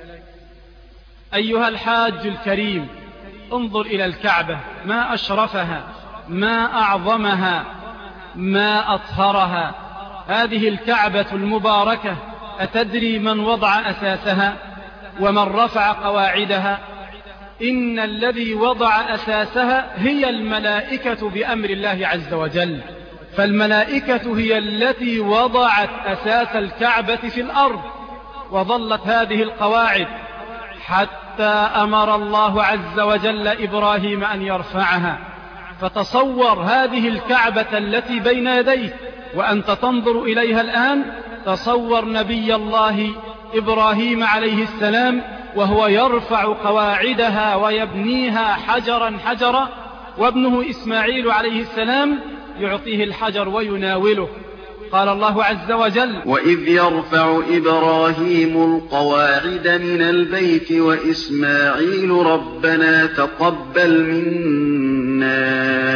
أيها الحاج الكريم، انظر إلى الكعبة، ما أشرفها، ما أعظمها، ما أطهرها. هذه الكعبة المباركة، أتدري من وضع أساسها ومن رفع قواعدها؟ إن الذي وضع أساسها هي الملائكة بأمر الله عز وجل. فالملائكة هي التي وضعت أساس الكعبة في الأرض، وظلت هذه القواعد حتى أمر الله عز وجل إبراهيم أن يرفعها. فتصور هذه الكعبة التي بين يديك وأنت تنظر إليها الآن، تصور نبي الله إبراهيم عليه السلام وهو يرفع قواعدها ويبنيها حجرا حجرا، وابنه إسماعيل عليه السلام يعطيه الحجر ويناوله. قال الله عز وجل: وإذ يرفع إبراهيم القواعد من البيت وإسماعيل ربنا تقبل منا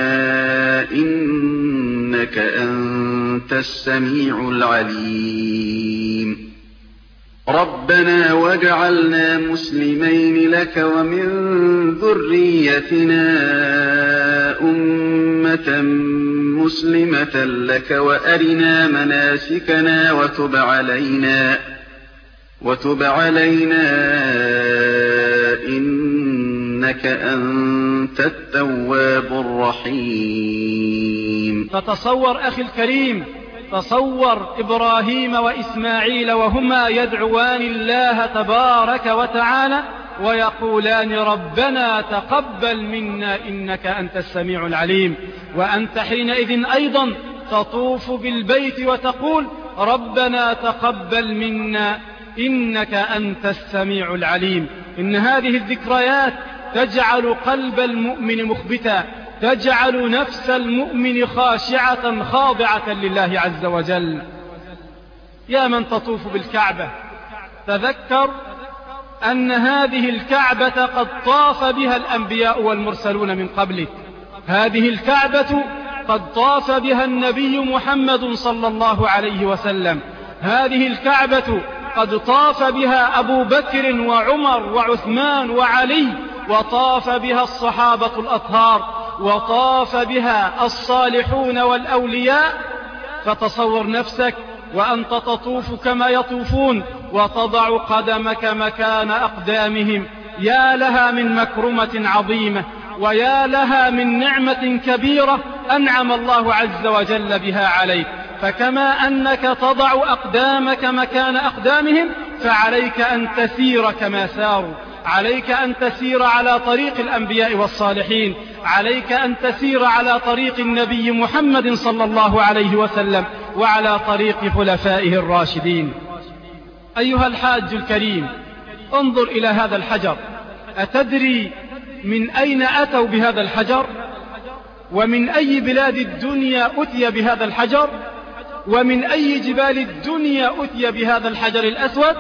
إنك أنت السميع العليم ربنا واجعلنا مسلمين لك ومن ذريتنا أمة مسلمة لك وأرنا مناسكنا وتب علينا وتب علينا إنك أنت التواب الرحيم. فتصور أخي الكريم، تصور إبراهيم وإسماعيل وهما يدعوان الله تبارك وتعالى ويقولان: ربنا تقبل منا إنك أنت السميع العليم. وأنت حينئذ أيضا تطوف بالبيت وتقول: ربنا تقبل منا إنك أنت السميع العليم. إن هذه الذكريات تجعل قلب المؤمن مخبتا، تجعل نفس المؤمن خاشعة خاضعة لله عز وجل. يا من تطوف بالكعبة، تذكر أن هذه الكعبة قد طاف بها الأنبياء والمرسلون من قبلك. هذه الكعبة قد طاف بها النبي محمد صلى الله عليه وسلم. هذه الكعبة قد طاف بها أبو بكر وعمر وعثمان وعلي، وطاف بها الصحابة الأطهار، وطاف بها الصالحون والأولياء. فتصور نفسك وأنت تطوف كما يطوفون وتضع قدمك مكان أقدامهم، يا لها من مكرمة عظيمة، ويا لها من نعمة كبيرة أنعم الله عز وجل بها عليك. فكما أنك تضع أقدامك مكان أقدامهم، فعليك أن تسير كما ساروا، عليك أن تسير على طريق الأنبياء والصالحين، عليك أن تسير على طريق النبي محمد صلى الله عليه وسلم، وعلى طريق خلفائه الراشدين. أيها الحاج الكريم، انظر إلى هذا الحجر. أتدري من أين أتوا بهذا الحجر؟ ومن أي بلاد الدنيا أتي بهذا الحجر؟ ومن أي جبال الدنيا أتي بهذا الحجر الأسود؟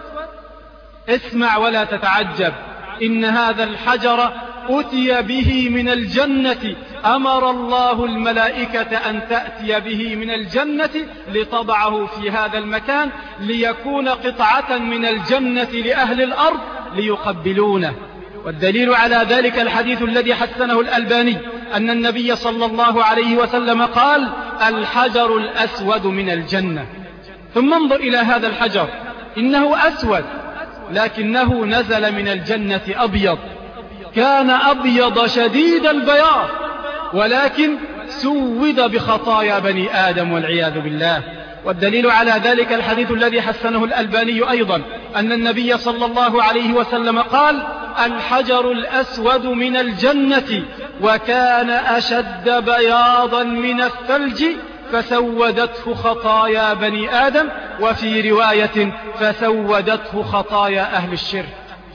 اسمع ولا تتعجب، إن هذا الحجر أتي به من الجنة. أمر الله الملائكة أن تأتي به من الجنة لتضعه في هذا المكان، ليكون قطعة من الجنة لأهل الأرض ليقبلونه. والدليل على ذلك الحديث الذي حسنه الألباني، أن النبي صلى الله عليه وسلم قال: الحجر الأسود من الجنة. ثم انظر إلى هذا الحجر، إنه أسود لكنه نزل من الجنة أبيض، كان أبيض شديد البياض، ولكن سود بخطايا بني آدم والعياذ بالله. والدليل على ذلك الحديث الذي حسنه الألباني أيضا، أن النبي صلى الله عليه وسلم قال: الحجر الأسود من الجنة، وكان أشد بياضا من الثلج، فسودته خطايا بني آدم، وفي رواية فسودته خطايا أهل الشرك.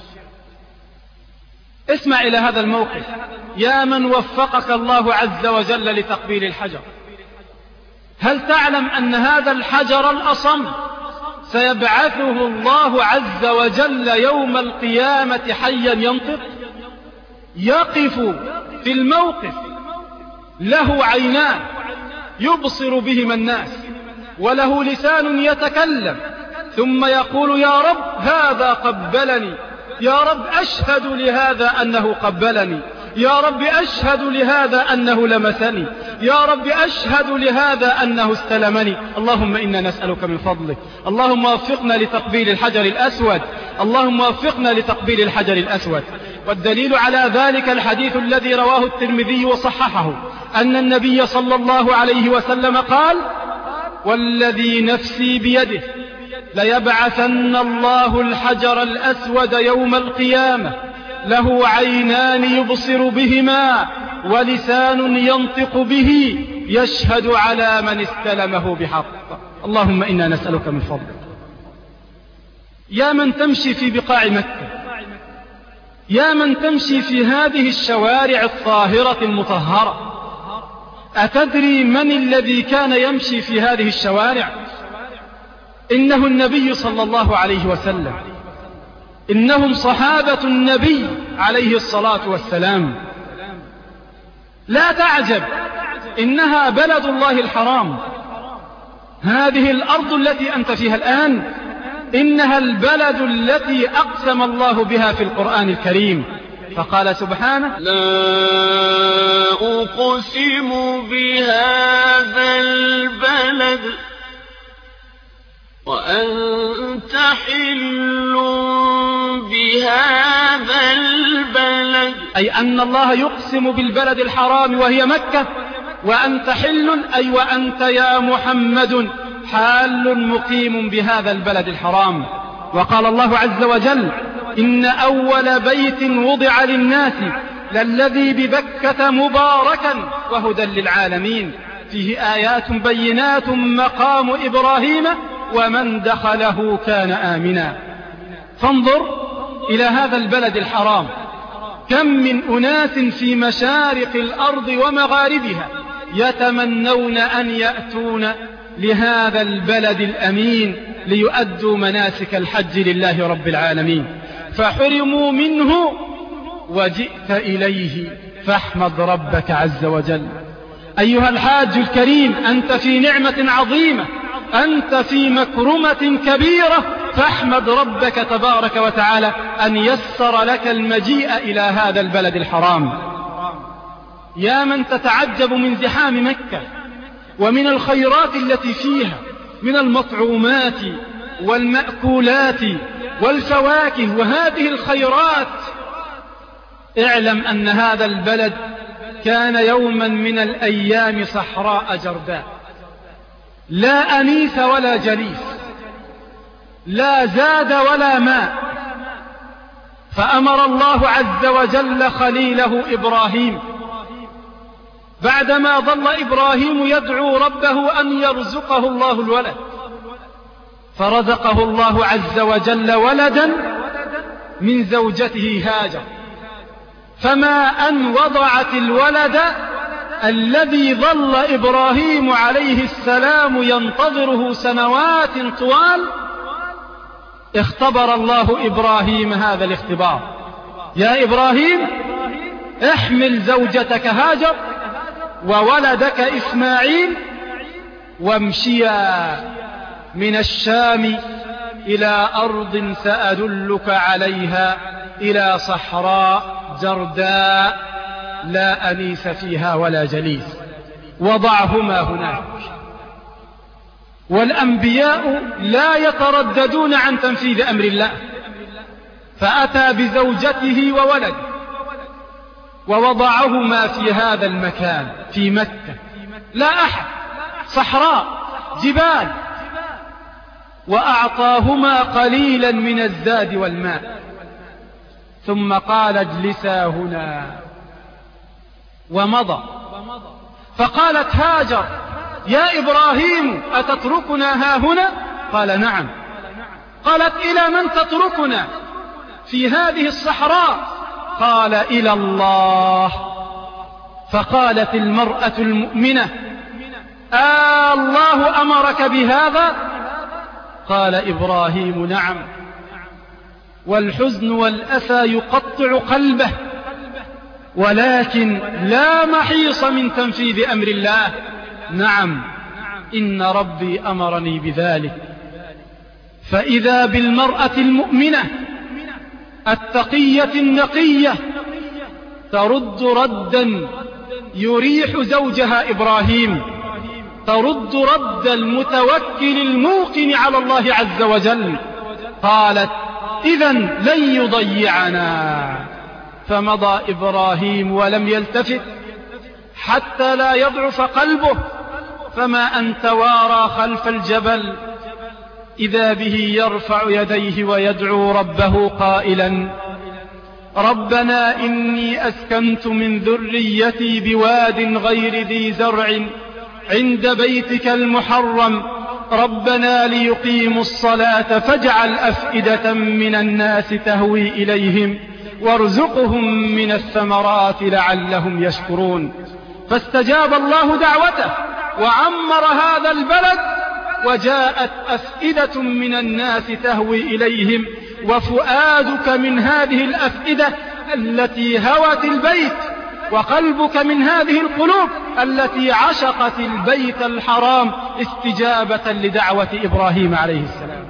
اسمع إلى هذا الموقف، يا من وفقك الله عز وجل لتقبيل الحجر، هل تعلم أن هذا الحجر الأصم سيبعثه الله عز وجل يوم القيامة حيا ينطق؟ يقف في الموقف، له عينان يبصر بهما الناس، وله لسان يتكلم، ثم يقول: يا رب هذا قبلني، يا رب أشهد لهذا أنه قبلني، يا رب أشهد لهذا أنه لمسني، يا رب أشهد لهذا أنه استلمني. اللهم إنا نسألك من فضلك، اللهم وفقنا لتقبيل الحجر الأسود، اللهم وفقنا لتقبيل الحجر الأسود. والدليل على ذلك الحديث الذي رواه الترمذي وصححه، أن النبي صلى الله عليه وسلم قال: والذي نفسي بيده ليبعثن الله الحجر الأسود يوم القيامة، له عينان يبصر بهما، ولسان ينطق به، يشهد على من استلمه بحق. اللهم إنا نسألك من فضلك. يا من تمشي في بقاع مكة، يا من تمشي في هذه الشوارع الطاهرة المطهرة، أتدري من الذي كان يمشي في هذه الشوارع؟ إنه النبي صلى الله عليه وسلم، إنهم صحابة النبي عليه الصلاة والسلام. لا تعجب، إنها بلد الله الحرام، هذه الأرض التي أنت فيها الآن إنها البلد التي أقسم الله بها في القرآن الكريم، فقال سبحانه: لا أقسم بهذا البلد وأنت حل بهذا البلد، أي أن الله يقسم بالبلد الحرام وهي مكة، وأنت حل، أي وأنت يا محمد حال مقيم بهذا البلد الحرام. وقال الله عز وجل: إن أول بيت وضع للناس للذي ببكة مباركا وهدى للعالمين، فيه آيات بينات مقام إبراهيم ومن دخله كان آمنا. فانظر إلى هذا البلد الحرام، كم من أناس في مشارق الأرض ومغاربها يتمنون أن يأتون لهذا البلد الأمين ليؤدوا مناسك الحج لله رب العالمين، فحرموا منه وجئت إليه، فاحمد ربك عز وجل. أيها الحاج الكريم، أنت في نعمة عظيمة، أنت في مكرمة كبيرة، فاحمد ربك تبارك وتعالى أن يسر لك المجيء إلى هذا البلد الحرام. يا من تتعجب من زحام مكة ومن الخيرات التي فيها من المطعومات والمأكولات والفواكه وهذه الخيرات، اعلم أن هذا البلد كان يوما من الأيام صحراء جرداء، لا أنيس ولا جليس، لا زاد ولا ماء. فأمر الله عز وجل خليله إبراهيم بعدما ظل إبراهيم يدعو ربه أن يرزقه الله الولد، فرزقه الله عز وجل ولدا من زوجته هاجر، فما أن وضعت الولد الذي ظل إبراهيم عليه السلام ينتظره سنوات طوال، اختبر الله إبراهيم هذا الاختبار. يا إبراهيم، احمل زوجتك هاجر وولدك إسماعيل وامشيا من الشام إلى أرض سأدلك عليها، إلى صحراء جرداء لا أنيس فيها ولا جليس، وضعهما هناك. والأنبياء لا يترددون عن تنفيذ أمر الله، فأتى بزوجته وولده ووضعهما في هذا المكان في مكة، لا أحد، صحراء جبال، وأعطاهما قليلا من الزاد والماء، ثم قال اجلسا هنا، ومضى. فقالت هاجر: يا إبراهيم، أتتركنا ها هنا؟ قال: نعم. قالت: إلى من تتركنا في هذه الصحراء؟ قال: إلى الله. فقالت المرأة المؤمنة: آه الله أمرك بهذا؟ قال إبراهيم: نعم. والحزن والأسى يقطع قلبه، ولكن لا محيص من تنفيذ أمر الله. نعم، إن ربي أمرني بذلك. فإذا بالمرأة المؤمنة التقية النقية ترد ردا يريح زوجها إبراهيم، ترد رد المتوكل الموقن على الله عز وجل. قالت: إذن لن يضيعنا. فمضى إبراهيم ولم يلتفت حتى لا يضعف قلبه، فما أن توارى خلف الجبل إذا به يرفع يديه ويدعو ربه قائلا: ربنا إني أسكنت من ذريتي بواد غير ذي زرع عند بيتك المحرم، ربنا ليقيموا الصلاة فاجعل أفئدة من الناس تهوي إليهم وارزقهم من الثمرات لعلهم يشكرون. فاستجاب الله دعوته وعمر هذا البلد، وجاءت أفئدة من الناس تهوي إليهم، وفؤادك من هذه الأفئدة التي هوت البيت، وقلبك من هذه القلوب التي عشقت البيت الحرام استجابة لدعوة إبراهيم عليه السلام.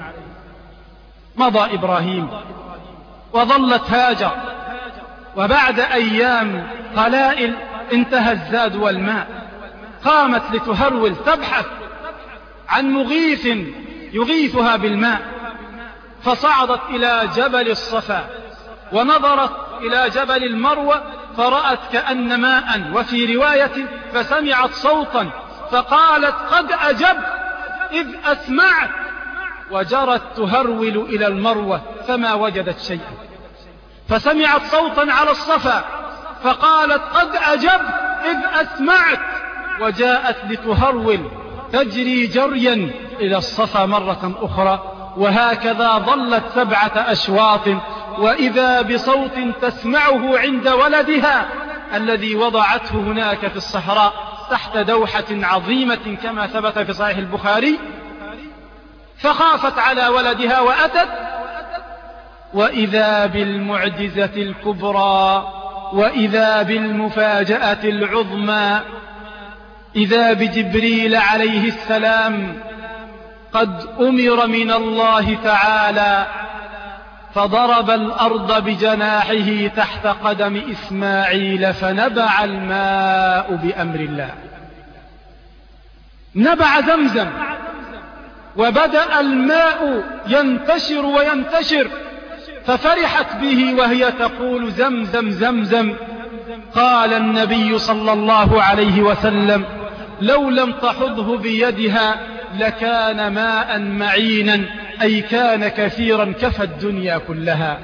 مضى إبراهيم وظلت هاجر، وبعد أيام قلائل انتهى الزاد والماء. قامت لتهرول تبحث عن مغيث يغيثها بالماء، فصعدت إلى جبل الصفا ونظرت إلى جبل المروة فرأت كأن ماء، وفي رواية فسمعت صوتا فقالت: قد أجبت إذ أسمعت، وجرت تهرول إلى المروة فما وجدت شيئا، فسمعت صوتا على الصفا فقالت: قد أجبت إذ أسمعت، وجاءت لتهرول تجري جريا إلى الصفا مرة أخرى. وهكذا ظلت سبعة أشواط، وإذا بصوت تسمعه عند ولدها الذي وضعته هناك في الصحراء تحت دوحة عظيمة كما ثبت في صحيح البخاري، فخافت على ولدها وأتت، وإذا بالمعجزة الكبرى، وإذا بالمفاجأة العظمى. إذا بجبريل عليه السلام قد أمر من الله تعالى فضرب الأرض بجناحه تحت قدم إسماعيل فنبع الماء بأمر الله. نبع زمزم وبدأ الماء ينتشر وينتشر، ففرحت به وهي تقول زمزم زمزم. قال النبي صلى الله عليه وسلم لو لم تحضه بيدها لكان ماء معينا، أي كان كثيرا كفى الدنيا كلها.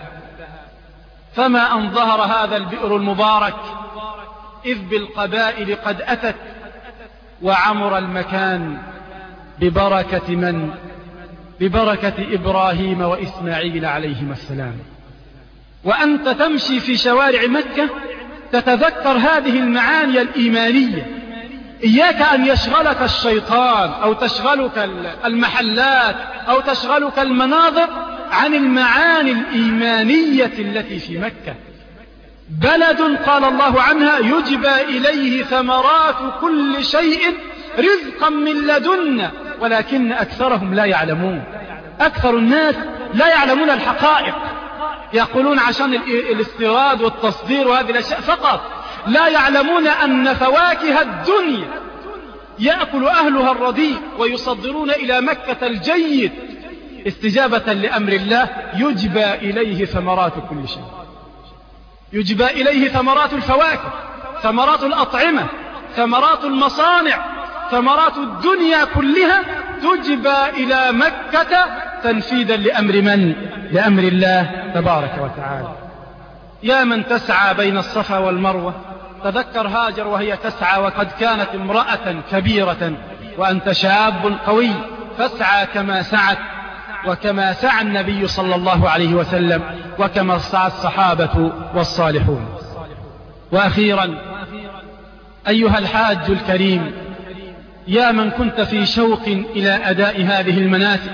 فما أن ظهر هذا البئر المبارك إذ بالقبائل قد أتت وعمر المكان ببركة من؟ ببركة إبراهيم وإسماعيل عليهما السلام. وأنت تمشي في شوارع مكة تتذكر هذه المعاني الإيمانية. إياك أن يشغلك الشيطان أو تشغلك المحلات أو تشغلك المناظر عن المعاني الإيمانية التي في مكة. بلد قال الله عنها يجبى إليه ثمرات كل شيء رزقا من لدنا ولكن أكثرهم لا يعلمون. أكثر الناس لا يعلمون الحقائق، يقولون عشان الاستيراد والتصدير وهذه الأشياء فقط، لا يعلمون أن فواكه الدنيا يأكل أهلها الرديء ويصدرون إلى مكة الجيد استجابة لأمر الله. يجبى إليه ثمرات كل شيء، يجبى إليه ثمرات الفواكه، ثمرات الأطعمة، ثمرات المصانع، ثمرات الدنيا كلها تجبى إلى مكة تنفيذا لأمر من؟ لأمر الله تبارك وتعالى. يا من تسعى بين الصفا والمروة، تذكر هاجر وهي تسعى وقد كانت امرأة كبيرة وأنت شاب قوي، فاسعى كما سعت وكما سعى النبي صلى الله عليه وسلم وكما سعى الصحابة والصالحون. وأخيرا أيها الحاج الكريم، يا من كنت في شوق إلى أداء هذه المناسك،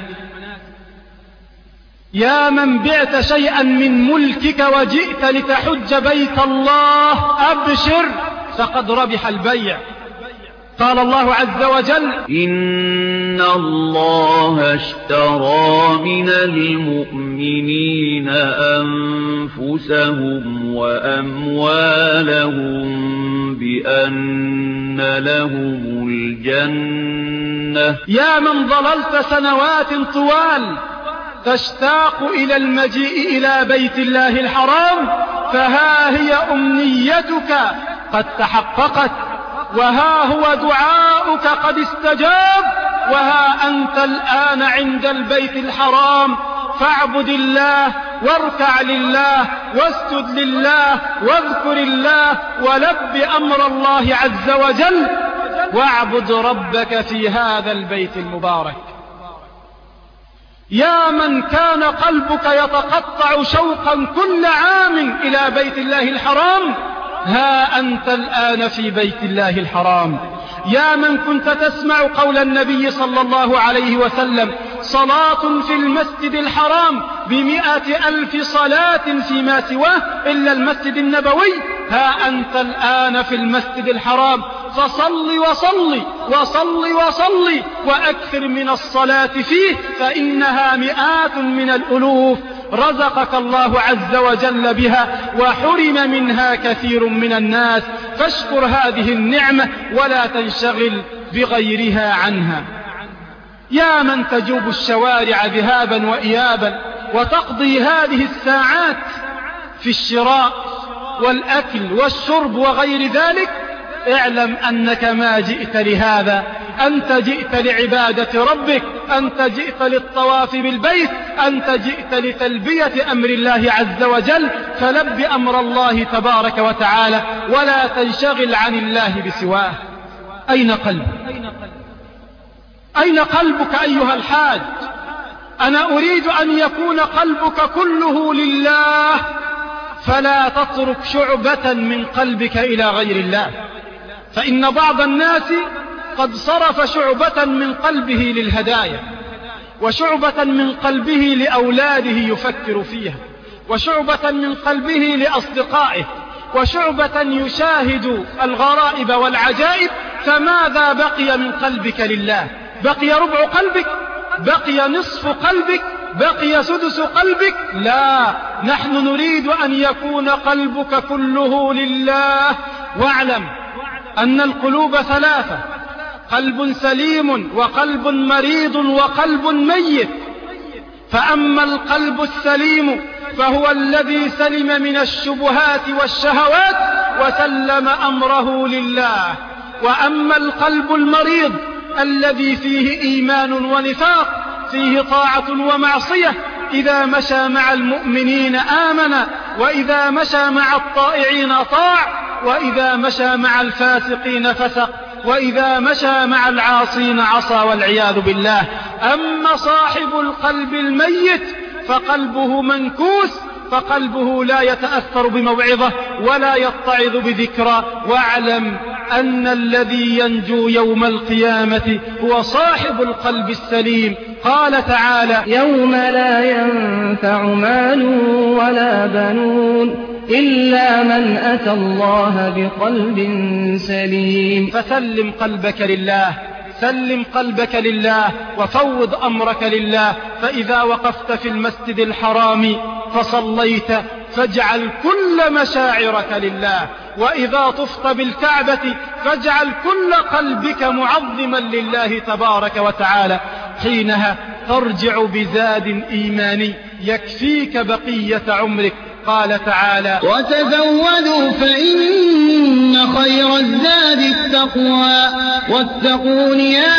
يا من بعت شيئا من ملكك وجئت لتحج بيت الله، أبشر فقد ربح البيع. قال الله عز وجل إن الله اشترى من المؤمنين أنفسهم وأموالهم بأن لهم الجنة. يا من ظللت سنوات طوال تشتاق إلى المجيء إلى بيت الله الحرام، فها هي أمنيتك قد تحققت، وها هو دعاؤك قد استجاب، وها أنت الآن عند البيت الحرام، فاعبد الله واركع لله واسجد لله واذكر الله ولب أمر الله عز وجل، واعبد ربك في هذا البيت المبارك. يا من كان قلبك يتقطع شوقا كل عام إلى بيت الله الحرام، ها أنت الآن في بيت الله الحرام. يا من كنت تسمع قول النبي صلى الله عليه وسلم صلاة في المسجد الحرام بمئة ألف صلاة فيما سواه إلا المسجد النبوي، ها أنت الآن في المسجد الحرام، فصل وصل وصل وصل وأكثر من الصلاة فيه، فإنها مئات من الألوف رزقك الله عز وجل بها وحرم منها كثير من الناس، فاشكر هذه النعمة ولا تنشغل بغيرها عنها. يا من تجوب الشوارع ذهابا وإيابا وتقضي هذه الساعات في الشراء والأكل والشرب وغير ذلك، اعلم أنك ما جئت لهذا، أنت جئت لعبادة ربك، أنت جئت للطواف بالبيت، أنت جئت لتلبية أمر الله عز وجل، فلب أمر الله تبارك وتعالى ولا تنشغل عن الله بسواه. أين قلبك؟ أين قلبك أيها الحاج؟ أنا أريد أن يكون قلبك كله لله، فلا تترك شعبة من قلبك إلى غير الله، فإن بعض الناس قد صرف شعبة من قلبه للهدايا، وشعبة من قلبه لأولاده يفكر فيها، وشعبة من قلبه لأصدقائه، وشعبة يشاهد الغرائب والعجائب فماذا بقي من قلبك لله؟ بقي ربع قلبك؟ بقي نصف قلبك؟ بقي سدس قلبك؟ لا، نحن نريد أن يكون قلبك كله لله. واعلم أن القلوب ثلاثة: قلب سليم وقلب مريض وقلب ميت. فأما القلب السليم فهو الذي سلم من الشبهات والشهوات وسلم أمره لله. وأما القلب المريض الذي فيه إيمان ونفاق، فيه طاعة ومعصية، إذا مشى مع المؤمنين آمن، وإذا مشى مع الطائعين طاع، وإذا مشى مع الفاسقين فسق، وإذا مشى مع العاصين عصى والعياذ بالله. أما صاحب القلب الميت فقلبه منكوس، فقلبه لا يتأثر بموعظة ولا يتعظ بذكرى. واعلم أن الذي ينجو يوم القيامة هو صاحب القلب السليم. قال تعالى: يوم لا ينفع مال ولا بنون إلا من أتى الله بقلب سليم. فسلم قلبك لله، سلم قلبك لله وفوض أمرك لله. فإذا وقفت في المسجد الحرام فصليت فاجعل كل مشاعرك لله، وإذا طفت بالكعبة فاجعل كل قلبك معظما لله تبارك وتعالى. حينها ترجع بزاد إيماني يكفيك بقية عمرك. قال تعالى: وتزودوا فإن خير الزاد التقوى واتقون يا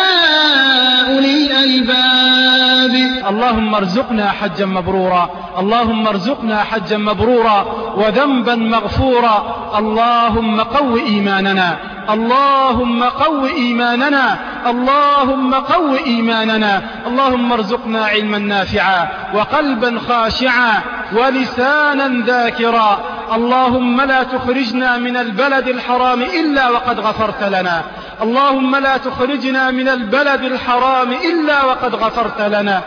أولي الألباب. اللهم ارزقنا حجا مبرورا، اللهم ارزقنا حجا مبرورا وذنبا مغفورا. اللهم قو إيماننا، اللهم قو إيماننا، اللهم قو إيماننا. اللهم ارزقنا علما نافعا وقلبا خاشعا ولسانا ذاكرا. اللهم لا تخرجنا من البلد الحرام إلا وقد غفرت لنا، اللهم لا تخرجنا من البلد الحرام إلا وقد غفرت لنا.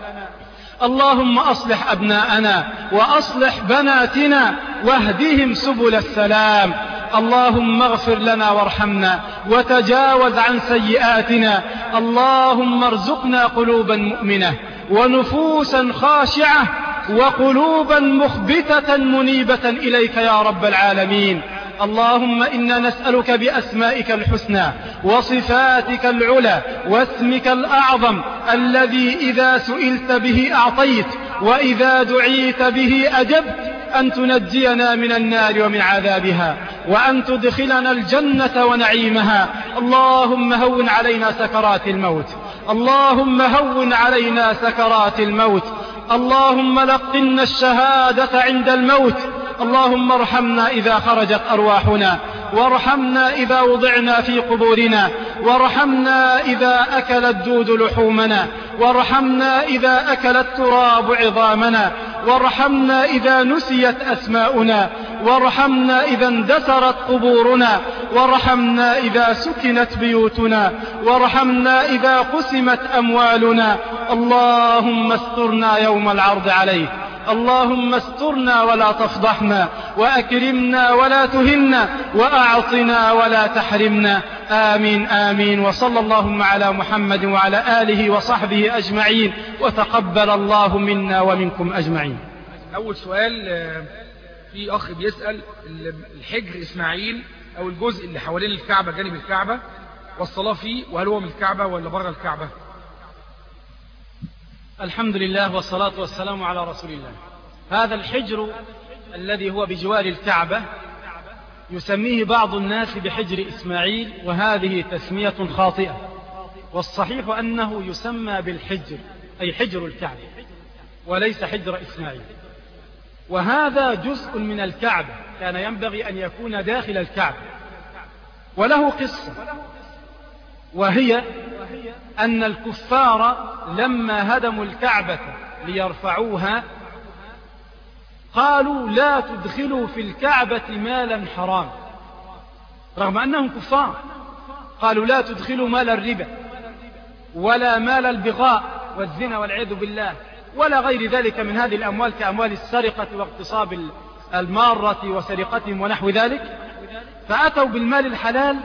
اللهم أصلح أبناءنا وأصلح بناتنا واهدهم سبل السلام. اللهم اغفر لنا وارحمنا وتجاوز عن سيئاتنا. اللهم ارزقنا قلوبا مؤمنة ونفوسا خاشعة وقلوبا مخبتة منيبة إليك يا رب العالمين. اللهم إنا نسألك بأسمائك الحسنى وصفاتك العلى واسمك الأعظم الذي إذا سئلت به أعطيت وإذا دعيت به أجبت، أن تنجينا من النار ومن عذابها، وأن تدخلنا الجنة ونعيمها. اللهم هون علينا سكرات الموت، اللهم هون علينا سكرات الموت. اللهم لقنا الشهادة عند الموت. اللهم ارحمنا إذا خرجت أرواحنا، وارحمنا إذا وضعنا في قبورنا، وارحمنا إذا أكل الدود لحومنا، وارحمنا إذا أكل التراب عظامنا، وارحمنا إذا نسيت أسماؤنا، وارحمنا إذا اندثرت قبورنا، وارحمنا إذا سكنت بيوتنا، وارحمنا إذا قسمت أموالنا. اللهم استرنا يوم العرض عليك، اللهم استرنا ولا تفضحنا، وأكرمنا ولا تهنا، وأعطنا ولا تحرمنا. آمين آمين. وصلى اللهم على محمد وعلى آله وصحبه أجمعين، وتقبل الله منا ومنكم أجمعين. أول سؤال، في أخ بيسأل الحجر إسماعيل أو الجزء اللي حوالين الكعبة جانب الكعبة والصلاة فيه، وهل هو من الكعبة ولا بره الكعبة؟ الحمد لله والصلاة والسلام على رسول الله. هذا الحجر الذي هو بجوار الكعبة يسميه بعض الناس بحجر إسماعيل، وهذه تسمية خاطئة، والصحيح أنه يسمى بالحجر، أي حجر الكعبة، وليس حجر إسماعيل. وهذا جزء من الكعبة كان ينبغي أن يكون داخل الكعبة. وله قصة، وهي أن الكفار لما هدموا الكعبة ليرفعوها قالوا: لا تدخلوا في الكعبة مالا حرام، رغم أنهم كفار. قالوا: لا تدخلوا مال الربا ولا مال البغاء والزنا والعياذ بالله، ولا غير ذلك من هذه الأموال كأموال السرقة واغتصاب المارة وسرقتهم ونحو ذلك. فأتوا بالمال الحلال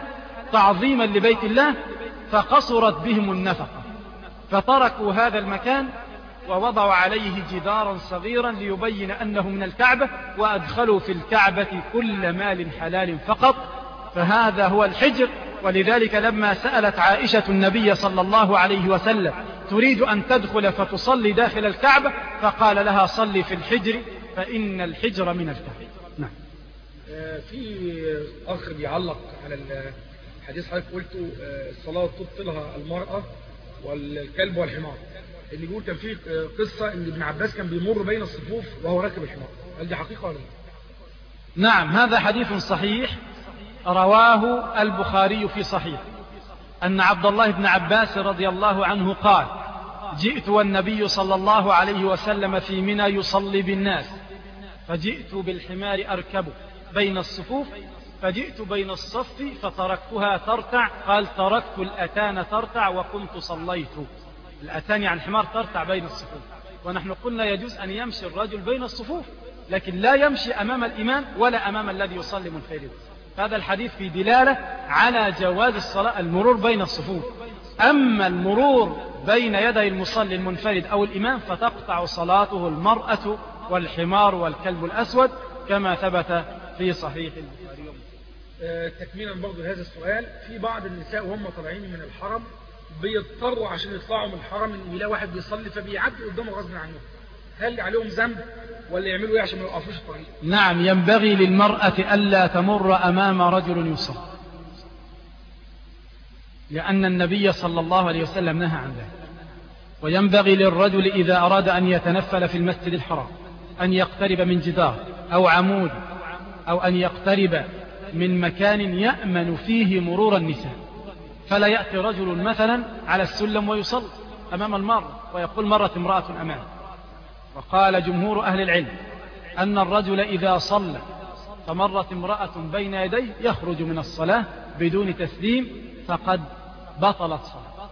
تعظيما لبيت الله فقصرت بهم النفقة، فتركوا هذا المكان ووضعوا عليه جدارا صغيرا ليبين أنه من الكعبة، وأدخلوا في الكعبة كل مال حلال فقط، فهذا هو الحجر. ولذلك لما سألت عائشة النبي صلى الله عليه وسلم تريد أن تدخل فتصلي داخل الكعبة، فقال لها صلي في الحجر فإن الحجر من الكعبة. نعم. في أخ بيعلق على الحديث حضرتك قلته الصلاة تبطلها المرأة والكلب والحمار، اللي بيقول كان في قصة ان ابن عباس كان بيمر بين الصفوف وهو راكب الحمار، هل دي حقيقة ولا لا؟ نعم، هذا حديث صحيح رواه البخاري في صحيح أن عبد الله بن عباس رضي الله عنه قال: جئت والنبي صلى الله عليه وسلم في منى يصلي بالناس، فجئت بالحمار أركبه بين الصفوف، فجئت بين الصف فتركتها ترتع، قال تركت الأتان ترتع وكنت صليت. الأتان يعني الحمار ترتع بين الصفوف، ونحن قلنا يجوز أن يمشي الرجل بين الصفوف لكن لا يمشي أمام الإمام ولا أمام الذي يصلي منفردا. هذا الحديث في دلالة على جواز الصلاة المرور بين الصفوف. أما المرور بين يدي المصلي المنفرد أو الإمام فتقطع صلاته المرأة والحمار والكلب الأسود كما ثبت في صحيح البخاري. آه تكميلا برضو لهذا السؤال، في بعض النساء وهم طالعين من الحرم بيضطروا عشان يطلعوا من الحرم ان يلاقوا واحد بيصلي فبيعدوا قدامه غصب عنهم، هل عليهم ذنب ولا يعملوا ايه عشان ما يوقفوش الطريق؟ نعم، ينبغي للمرأة ألا تمر أمام رجل يصلي، لأن النبي صلى الله عليه وسلم نهى عن ذلك. وينبغي للرجل إذا أراد أن يتنفل في المسجد الحرام أن يقترب من جدار أو عمود أو أن يقترب من مكان يأمن فيه مرور النساء، فلا يأتي رجل مثلا على السلم ويصلي أمام المارة ويقول مرت امرأة أمامه. وقال جمهور أهل العلم أن الرجل إذا صلى فمرت امرأة بين يديه يخرج من الصلاة بدون تسليم فقد بطلت صلاة.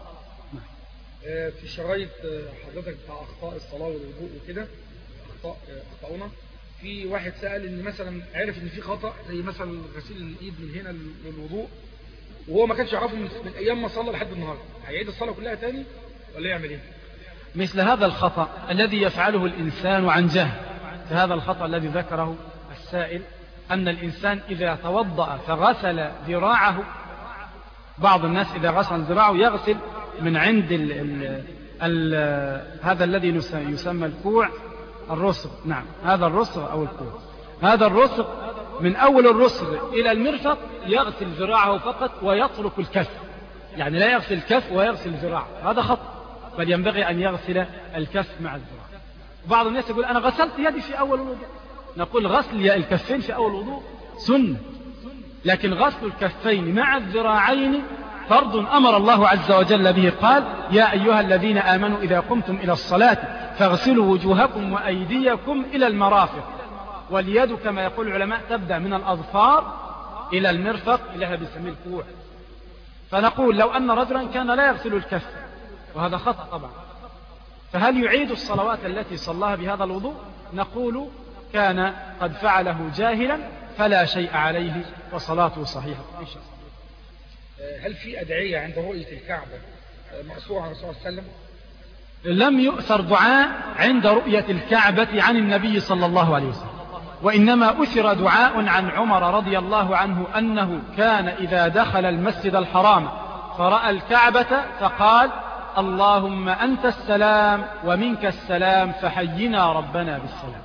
في شرايط حضرتك بتاع أخطاء الصلاة والوضوء وكده، أخطاء أخطاؤنا، في واحد سأل إن مثلا عرف إن في خطأ زي مثلا غسيل الإيد من هنا للوضوء وهو ما كانش يعرفه من أيام ما صلى لحد النهارده، هيعيد الصلاة كلها تاني ولا يعمل إيه؟ مثل هذا الخطأ الذي يفعله الإنسان عن جهل، هذا الخطأ الذي ذكره السائل أن الإنسان إذا توضأ فغسل ذراعه، بعض الناس إذا غسل ذراعه يغسل من عند ال ال ال هذا الذي يسمى الكوع الرسغ، نعم هذا الرسغ أو الكوع، هذا الرسغ من أول الرسغ إلى المرفق يغسل ذراعه فقط ويترك الكف، يعني لا يغسل الكف ويغسل ذراعه، هذا خطأ، بل ينبغي أن يغسل الكف مع الذراع. بعض الناس يقول أنا غسلت يدي في أول الوضوء، نقول غسل الكفين في أول الوضوء سنة، لكن غسل الكفين مع الذراعين فرض أمر الله عز وجل به، قال يا أيها الذين آمنوا إذا قمتم إلى الصلاة فاغسلوا وجوهكم وأيديكم إلى المرافق، واليد كما يقول العلماء تبدأ من الأظفار إلى المرفق إلى هذا بنسميه الكوع. فنقول لو أن رجلا كان لا يغسل الكف وهذا خطأ طبعا، فهل يعيد الصلوات التي صلاها بهذا الوضوء؟ نقول كان قد فعله جاهلا فلا شيء عليه وصلاته صحيحة إن شاء الله. هل في أدعية عند رؤية الكعبة مأثورة عن الرسول صلى الله عليه وسلم؟ لم يؤثر دعاء عند رؤية الكعبة عن النبي صلى الله عليه وسلم، وإنما أثر دعاء عن عمر رضي الله عنه أنه كان إذا دخل المسجد الحرام فرأى الكعبة فقال اللهم أنت السلام ومنك السلام فحينا ربنا بالسلام.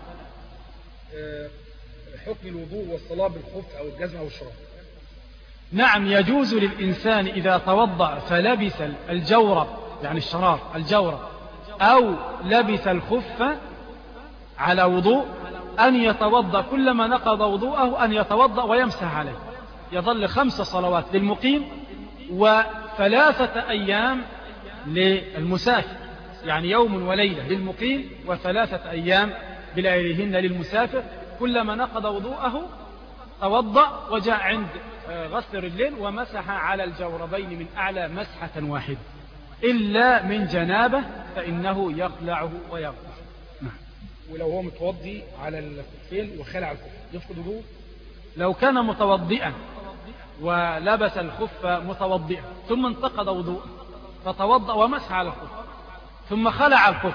حكم الوضوء والصلاة بالخف أو الجزمة أو الشراب؟ نعم، يجوز للإنسان إذا توضأ فلبس الجورب يعني الشراب الجورب أو لبس الخف على وضوء أن يتوضأ كلما نقض وضوءه أن يتوضأ ويمسح عليه، يظل خمس صلوات للمقيم وثلاثة أيام للمسافر، يعني يوم وليلة للمقيم وثلاثة أيام بلياليهن للمسافر، كلما نقض وضوءه توضأ وجاء عند غسل الرجلين ومسح على الجوربين من أعلى مسحة واحدة، إلا من جنابه فإنه يخلعه ويغسل. نعم. ولو هو متوضي على الخفين وخلع الخف يفقد وضوء؟ لو كان متوضئا ولبس الخف متوضئا ثم انتقض وضوءه فتوضأ ومسح على الخف ثم خلع الخف.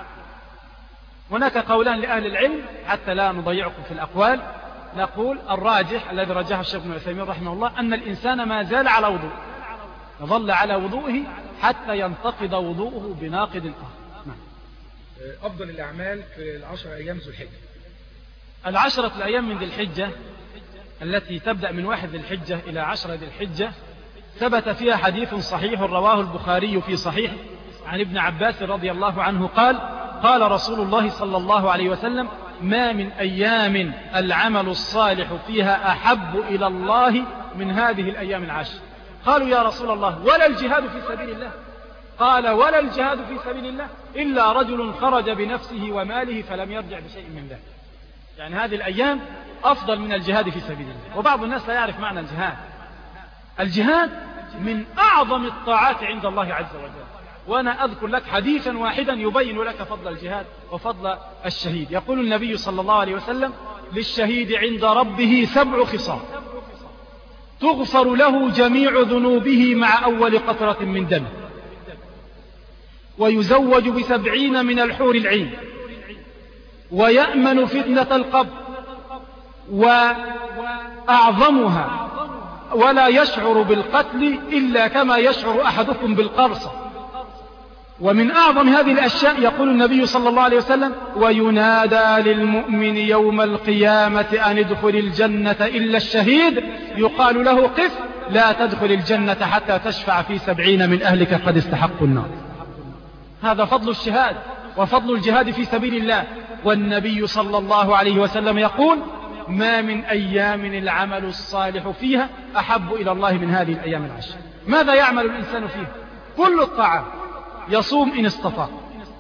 هناك قولان لأهل العلم حتى لا نضيعكم في الأقوال. نقول الراجح الذي رجحه الشيخ ابن عثيمين رحمه الله أن الإنسان ما زال على وضوءه، يظل على وضوءه حتى ينتقض وضوءه بناقض آخر. نعم. أفضل الأعمال في العشر أيام ذو الحجة. العشرة الأيام من ذي الحجة التي تبدأ من واحد ذي الحجة إلى عشرة ذي الحجة ثبت فيها حديث صحيح رواه البخاري في صحيح عن ابن عباس رضي الله عنه قال: قال رسول الله صلى الله عليه وسلم: ما من أيام العمل الصالح فيها أحب إلى الله من هذه الأيام العشر. قالوا: يا رسول الله ولا الجهاد في سبيل الله؟ قال: ولا الجهاد في سبيل الله إلا رجل خرج بنفسه وماله فلم يرجع بشيء من ذلك. يعني هذه الأيام أفضل من الجهاد في سبيل الله. وبعض الناس لا يعرف معنى الجهاد. الجهاد من أعظم الطاعات عند الله عز وجل. وأنا أذكر لك حديثا واحدا يبين لك فضل الجهاد وفضل الشهيد. يقول النبي صلى الله عليه وسلم: للشهيد عند ربه سبع خصال تغفر له جميع ذنوبه مع أول قطرة من دمه، ويزوج بسبعين من الحور العين، ويأمن فتنة القبر، وأعظمها ولا يشعر بالقتل إلا كما يشعر أحدكم بالقرصة. ومن أعظم هذه الأشياء يقول النبي صلى الله عليه وسلم: وينادى للمؤمن يوم القيامة أن ادخل الجنة إلا الشهيد، يقال له: قف لا تدخل الجنة حتى تشفع في سبعين من أهلك قد استحقوا النار. هذا فضل الشهاد وفضل الجهاد في سبيل الله. والنبي صلى الله عليه وسلم يقول: ما من أيام العمل الصالح فيها أحب إلى الله من هذه الأيام العشر. ماذا يعمل الإنسان فيها؟ كل الطاعات. يصوم إن استطاع،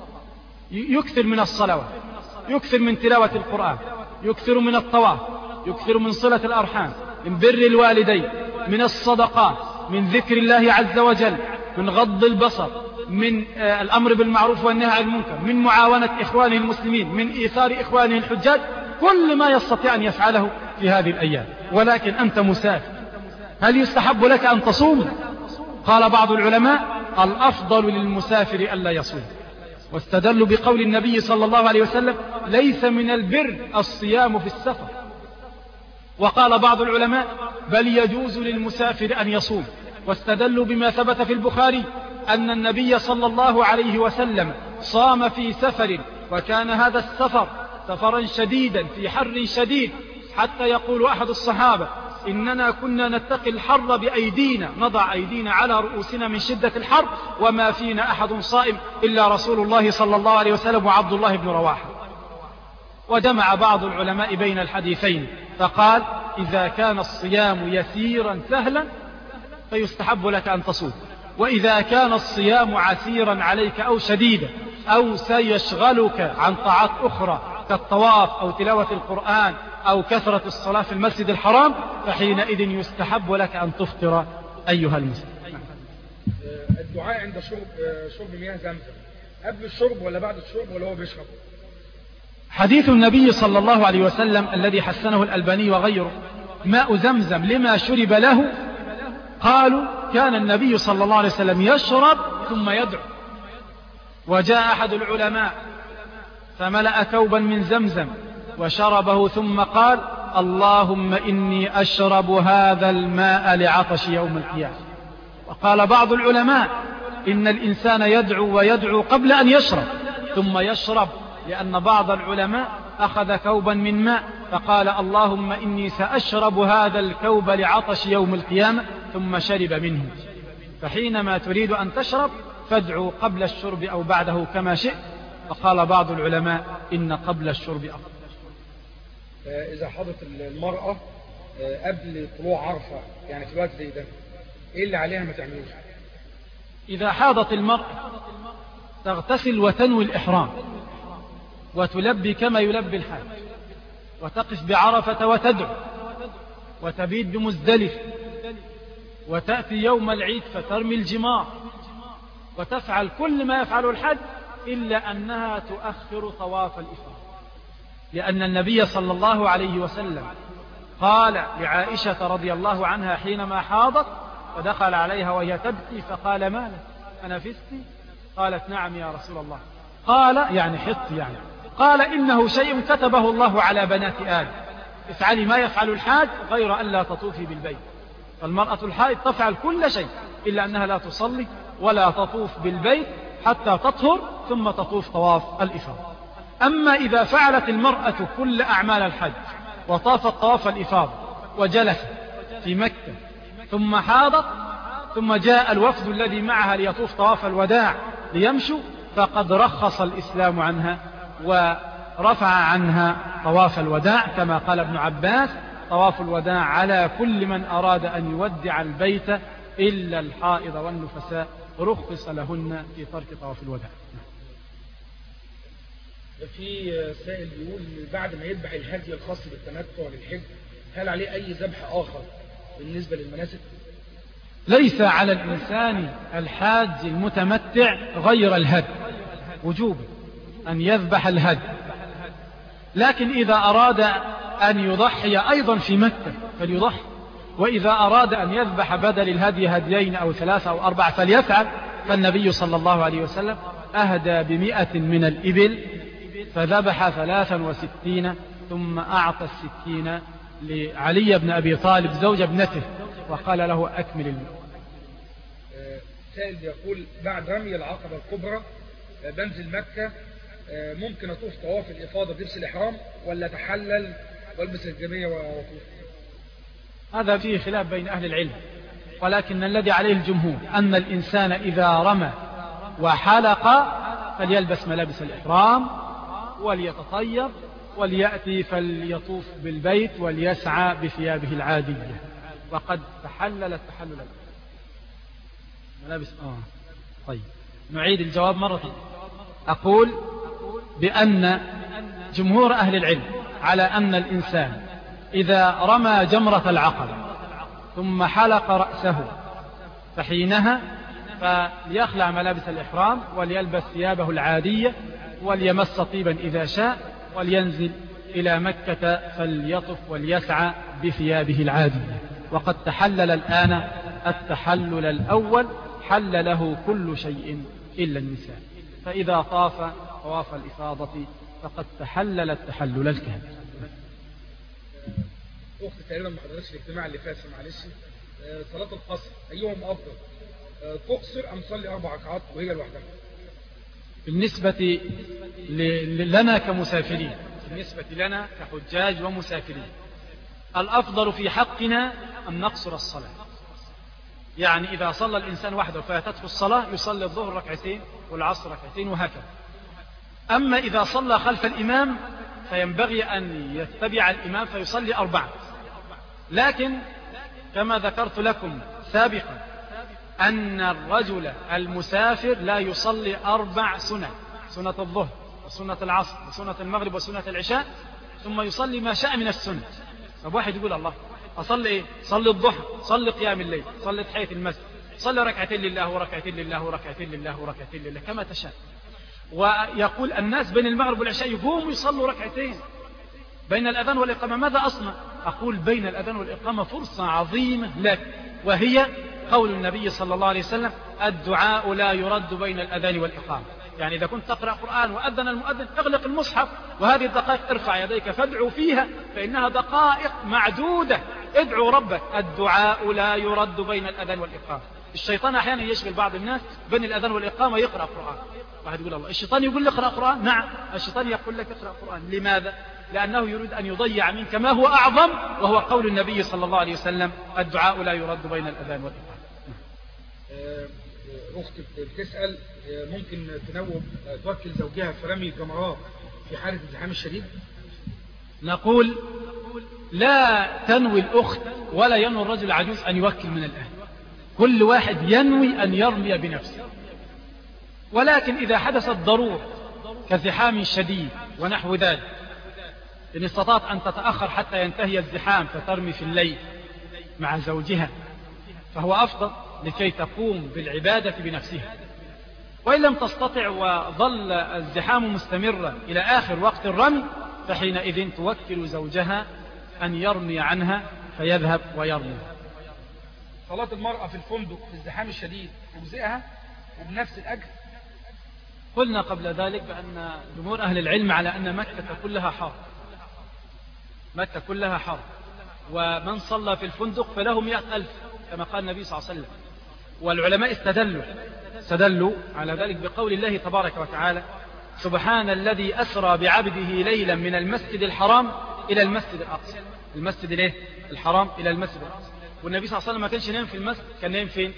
يكثر من الصلوات، يكثر من تلاوة القرآن، يكثر من الطواف، يكثر من صلة الأرحام، من بر الوالدين، من الصدقات، من ذكر الله عز وجل، من غض البصر، من الأمر بالمعروف والنهي عن المنكر، من معاونة إخوانه المسلمين، من إيثار إخوانه الحجاج، كل ما يستطيع أن يفعله في هذه الأيام. ولكن أنت مسافر، هل يستحب لك أن تصوم؟ قال بعض العلماء: الأفضل للمسافر ألا يصوم، واستدلوا بقول النبي صلى الله عليه وسلم: ليس من البر الصيام في السفر. وقال بعض العلماء: بل يجوز للمسافر أن يصوم، واستدلوا بما ثبت في البخاري أن النبي صلى الله عليه وسلم صام في سفر، وكان هذا السفر سفرا شديدا في حر شديد، حتى يقول أحد الصحابة: إننا كنا نتقي الحر بأيدينا، نضع أيدينا على رؤوسنا من شدة الحر، وما فينا أحد صائم إلا رسول الله صلى الله عليه وسلم وعبد الله بن رواحة. وجمع بعض العلماء بين الحديثين فقال: إذا كان الصيام يسيرا سهلا فيستحب لك أن تصوم، وإذا كان الصيام عسيرا عليك أو شديدا أو سيشغلك عن طاعات أخرى كالطواف أو تلاوة القرآن أو كثرة الصلاة في المسجد الحرام، فحينئذ يستحب لك أن تفطر أيها المسلم. الدعاء عند شرب شرب مياه زمزم قبل الشرب ولا بعد الشرب ولا هو بيشرب؟ حديث النبي صلى الله عليه وسلم الذي حسنه الألباني وغيره: ماء زمزم لما شرب له، قالوا: كان النبي صلى الله عليه وسلم يشرب ثم يدعو. وجاء أحد العلماء فملأ كوبا من زمزم وشربه ثم قال: اللهم إني أشرب هذا الماء لعطش يوم القيامة. وقال بعض العلماء: إن الإنسان يدعو ويدعو قبل أن يشرب ثم يشرب، لأن بعض العلماء أخذ كوبا من ماء فقال: اللهم إني سأشرب هذا الكوب لعطش يوم القيامة، ثم شرب منه. فحينما تريد أن تشرب فادعو قبل الشرب أو بعده كما شئت. فقال بعض العلماء: إن قبل الشرب أفضل. إذا حضت المرأة قبل طلوع عرفة، يعني في الوقت زي ده، إيه اللي عليها ما تعملوش؟ إذا حاضت المرأة تغتسل وتنوي الإحرام، وتلبي كما يلبي الحاج، وتقف بعرفة وتدعو، وتبيت بمزدلفة، وتأتي يوم العيد فترمي الجمار، وتفعل كل ما يفعله الحج، إلا أنها تؤخر طواف الإفاضة، لأن النبي صلى الله عليه وسلم قال لعائشة رضي الله عنها حينما حاضت فدخل عليها وهي تبكي فقال: ما لك أنفستي؟ قالت: نعم يا رسول الله. قال يعني حط يعني قال: إنه شيء كتبه الله على بنات آدم، افعلي ما يفعل الحاج غير أن لا تطوفي بالبيت. فالمرأة الحائض تفعل كل شيء إلا أنها لا تصلي ولا تطوف بالبيت حتى تطهر ثم تطوف طواف الإفاضة. أما إذا فعلت المرأة كل أعمال الحج وطافت طواف الإفاضة وجلست في مكة ثم حاضت ثم جاء الوفد الذي معها ليطوف طواف الوداع ليمشوا، فقد رخص الإسلام عنها ورفع عنها طواف الوداع، كما قال ابن عباس: طواف الوداع على كل من أراد أن يودع البيت إلا الحائض والنفساء، رخص لهن في ترك طواف الوداع. في سائل بيقول بعد ما يذبح الهدي الخاص بالتمتع للحج هل عليه أي ذبح آخر بالنسبة للمناسك؟ ليس على الإنسان الحاج المتمتع غير الهدي وجوبا أن يذبح الهدي، لكن إذا أراد أن يضحي أيضا في مكة فليضحي، وإذا أراد أن يذبح بدل الهدي هديين أو ثلاثة أو أربعة فليفعل. فالنبي صلى الله عليه وسلم أهدى بمئة من الإبل فذبح ثلاثا وستين ثم أعطى الستين لعلي بن أبي طالب زوج ابنته وقال له: أكمل المئة. سائل يقول: بعد رمي العقبة الكبرى بنزل مكة، ممكن أطوف طواف الإفاضة بلبس الإحرام ولا أتحلل والبس الجميع وأطوف؟ هذا فيه خلاف بين أهل العلم، ولكن الذي عليه الجمهور أن الإنسان إذا رمى وحلق فليلبس ملابس الإحرام وليتطيب وليأتي فليطوف بالبيت وليسعى بثيابه العادية، وقد تحلل التحلل. ملابس آه طيب نعيد الجواب مرة. أقول بأن جمهور أهل العلم على أن الإنسان إذا رمى جمرة العقبة ثم حلق رأسه فحينها فليخلع ملابس الإحرام وليلبس ثيابه العادية وليمس طيبا إذا شاء ولينزل إلى مكة فليطف وليسعى بثيابه العادية. وقد تحلل الآن التحلل الأول، حل له كل شيء إلا النساء، فإذا طاف طواف الإفاضة فقد تحلل التحلل الكامل. أختي تقريبا ما حضرتش الاجتماع اللي فات، معلش. صلاة القصر أيهم أفضل، تقصر أم تصلي أربع ركعات وهي لوحدها؟ بالنسبة لنا كمسافرين، بالنسبة لنا كحجاج ومسافرين، الأفضل في حقنا أن نقصر الصلاة. يعني إذا صلى الإنسان وحده فاتته الصلاة يصلي الظهر ركعتين والعصر ركعتين وهكذا. أما إذا صلى خلف الإمام فينبغي أن يتبع الإمام فيصلي أربعة. لكن كما ذكرت لكم سابقا أن الرجل المسافر لا يصلي أربع سنن: سنة الظهر وسنة العصر وسنة المغرب وسنة العشاء، ثم يصلي ما شاء من السنة. طب واحد يقول: الله أصلي إيه؟ صلي الضحى، صلي قيام الليل، صلي تحية المسجد، صلي ركعتين لله وركعتين لله وركعتين لله وركعتين لله كما تشاء. ويقول الناس بين المغرب والعشاء يقوموا يصلوا ركعتين بين الأذان والإقامة. ماذا أصنع؟ أقول بين الأذان والإقامة فرصة عظيمة لك، وهي قول النبي صلى الله عليه وسلم: الدعاء لا يرد بين الأذان والإقامة. يعني إذا كنت تقرأ قرآن وأذن المؤذن اغلق المصحف، وهذه الدقائق ارفع يديك فادعوا فيها، فإنها دقائق معدودة. ادعوا ربك. الدعاء لا يرد بين الأذان والإقامة. الشيطان أحيانا يشغل بعض الناس بين الأذان والإقامة يقرأ قرآن. واحد يقول: الله الشيطان يقول لي اقرأ قرآن. نعم الشيطان يقول لك اقرأ قرآن. لماذا؟ لأنه يريد أن يضيع منك ما هو أعظم، وهو قول النبي صلى الله عليه وسلم: الدعاء لا يرد بين الأذان والإقامة. أختي بتسأل: ممكن تنوب توكل زوجها في رمي الجمرات في حالة الزحام الشديد؟ نقول لا تنوي الأخت ولا ينوي الرجل العجوز أن يوكل من الأهل، كل واحد ينوي أن يرمي بنفسه. ولكن إذا حدثت ضرورة كزحام شديد ونحو ذلك، إن استطاعت أن تتأخر حتى ينتهي الزحام فترمي في الليل مع زوجها فهو أفضل لكي تقوم بالعبادة بنفسها. وإن لم تستطع وظل الزحام مستمرا إلى آخر وقت الرمي فحينئذ توكل زوجها أن يرمي عنها فيذهب ويرمي. صلاة المرأة في الفندق في الزحام الشديد تجزئها وبنفس الأجر؟ قلنا قبل ذلك بأن جمهور أهل العلم على أن مكة كلها حرم، مكة كلها حرم، ومن صلى في الفندق فله مئة ألف كما قال النبي صلى الله عليه وسلم. والعلماء استدلوا استدلوا على ذلك بقول الله تبارك وتعالى: سبحان الذي أسرى بعبده ليلا من المسجد الحرام إلى المسجد الأقصى. المسجد الايه؟ الحرام إلى المسجد الأقصى. والنبي صلى الله عليه وسلم ما كانش نايم في المسجد، كان نايم فين؟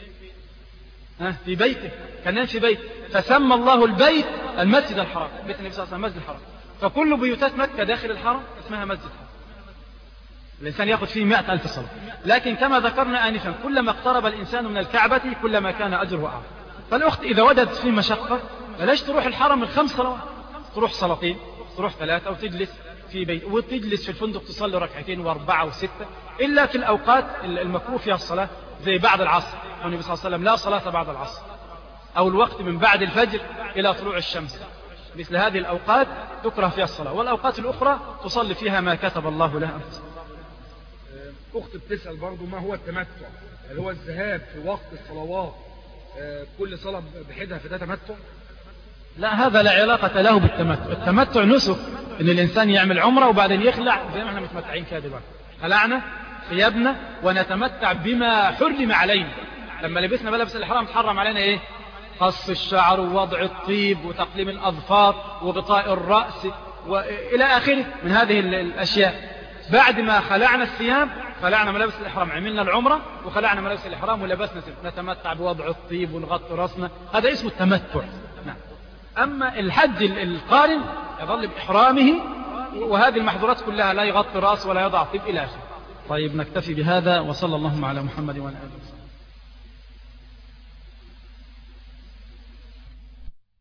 ها في بيته، كان نايم في بيته، فسمى الله البيت المسجد الحرام، بيت النبي صلى الله عليه وسلم مسجد الحرام. فكل بيوتات مكة داخل الحرم اسمها مسجد الحرام، الإنسان يأخذ فيه مئة ألف صلاة. لكن كما ذكرنا آنفا كلما اقترب الإنسان من الكعبة كلما كان أجره أعظم. فالأخت إذا وجدت في مشقة بلاش تروح الحرم الخمس صلوات، تروح صلاتين، تروح ثلاثة، وتجلس في بيت، وتجلس في الفندق تصلي ركعتين وأربعة وستة، إلا في الأوقات المكروه فيها الصلاة زي بعد العصر، والنبي صلى الله عليه وسلم لا صلاة بعد العصر، أو الوقت من بعد الفجر إلى طلوع الشمس. مثل هذه الأوقات تكره فيها الصلاة، والأوقات الأخرى تصلي فيها ما كتب الله لها. أخت بتسأل برضو ما هو التمتع؟ هل هو الذهاب في وقت الصلوات كل صلاة بحدها فده تمتع؟ لا، هذا لا علاقة له بالتمتع. التمتع نسك، إن الإنسان يعمل عمرة وبعدين يخلع زي ما احنا متمتعين كده دلوقتي، خلعنا ثيابنا ونتمتع بما حرم علينا. لما لبسنا ملابس الإحرام تحرم علينا إيه؟ قص الشعر ووضع الطيب وتقليم الأظفار وغطاء الرأس وإلى آخره من هذه الأشياء. بعد ما خلعنا الثياب، خلعنا ملابس الإحرام، عملنا العمرة وخلعنا ملابس الإحرام ولبسنا نتمتع بوضع الطيب ونغطي رأسنا، هذا اسمه التمتع. نعم. أما الحج القارن يظل بإحرامه، وهذه المحظورات كلها لا يغطي رأس ولا يضع طيب إلى آخره. طيب نكتفي بهذا، وصلى اللهم على محمد وعلى آله وسلم.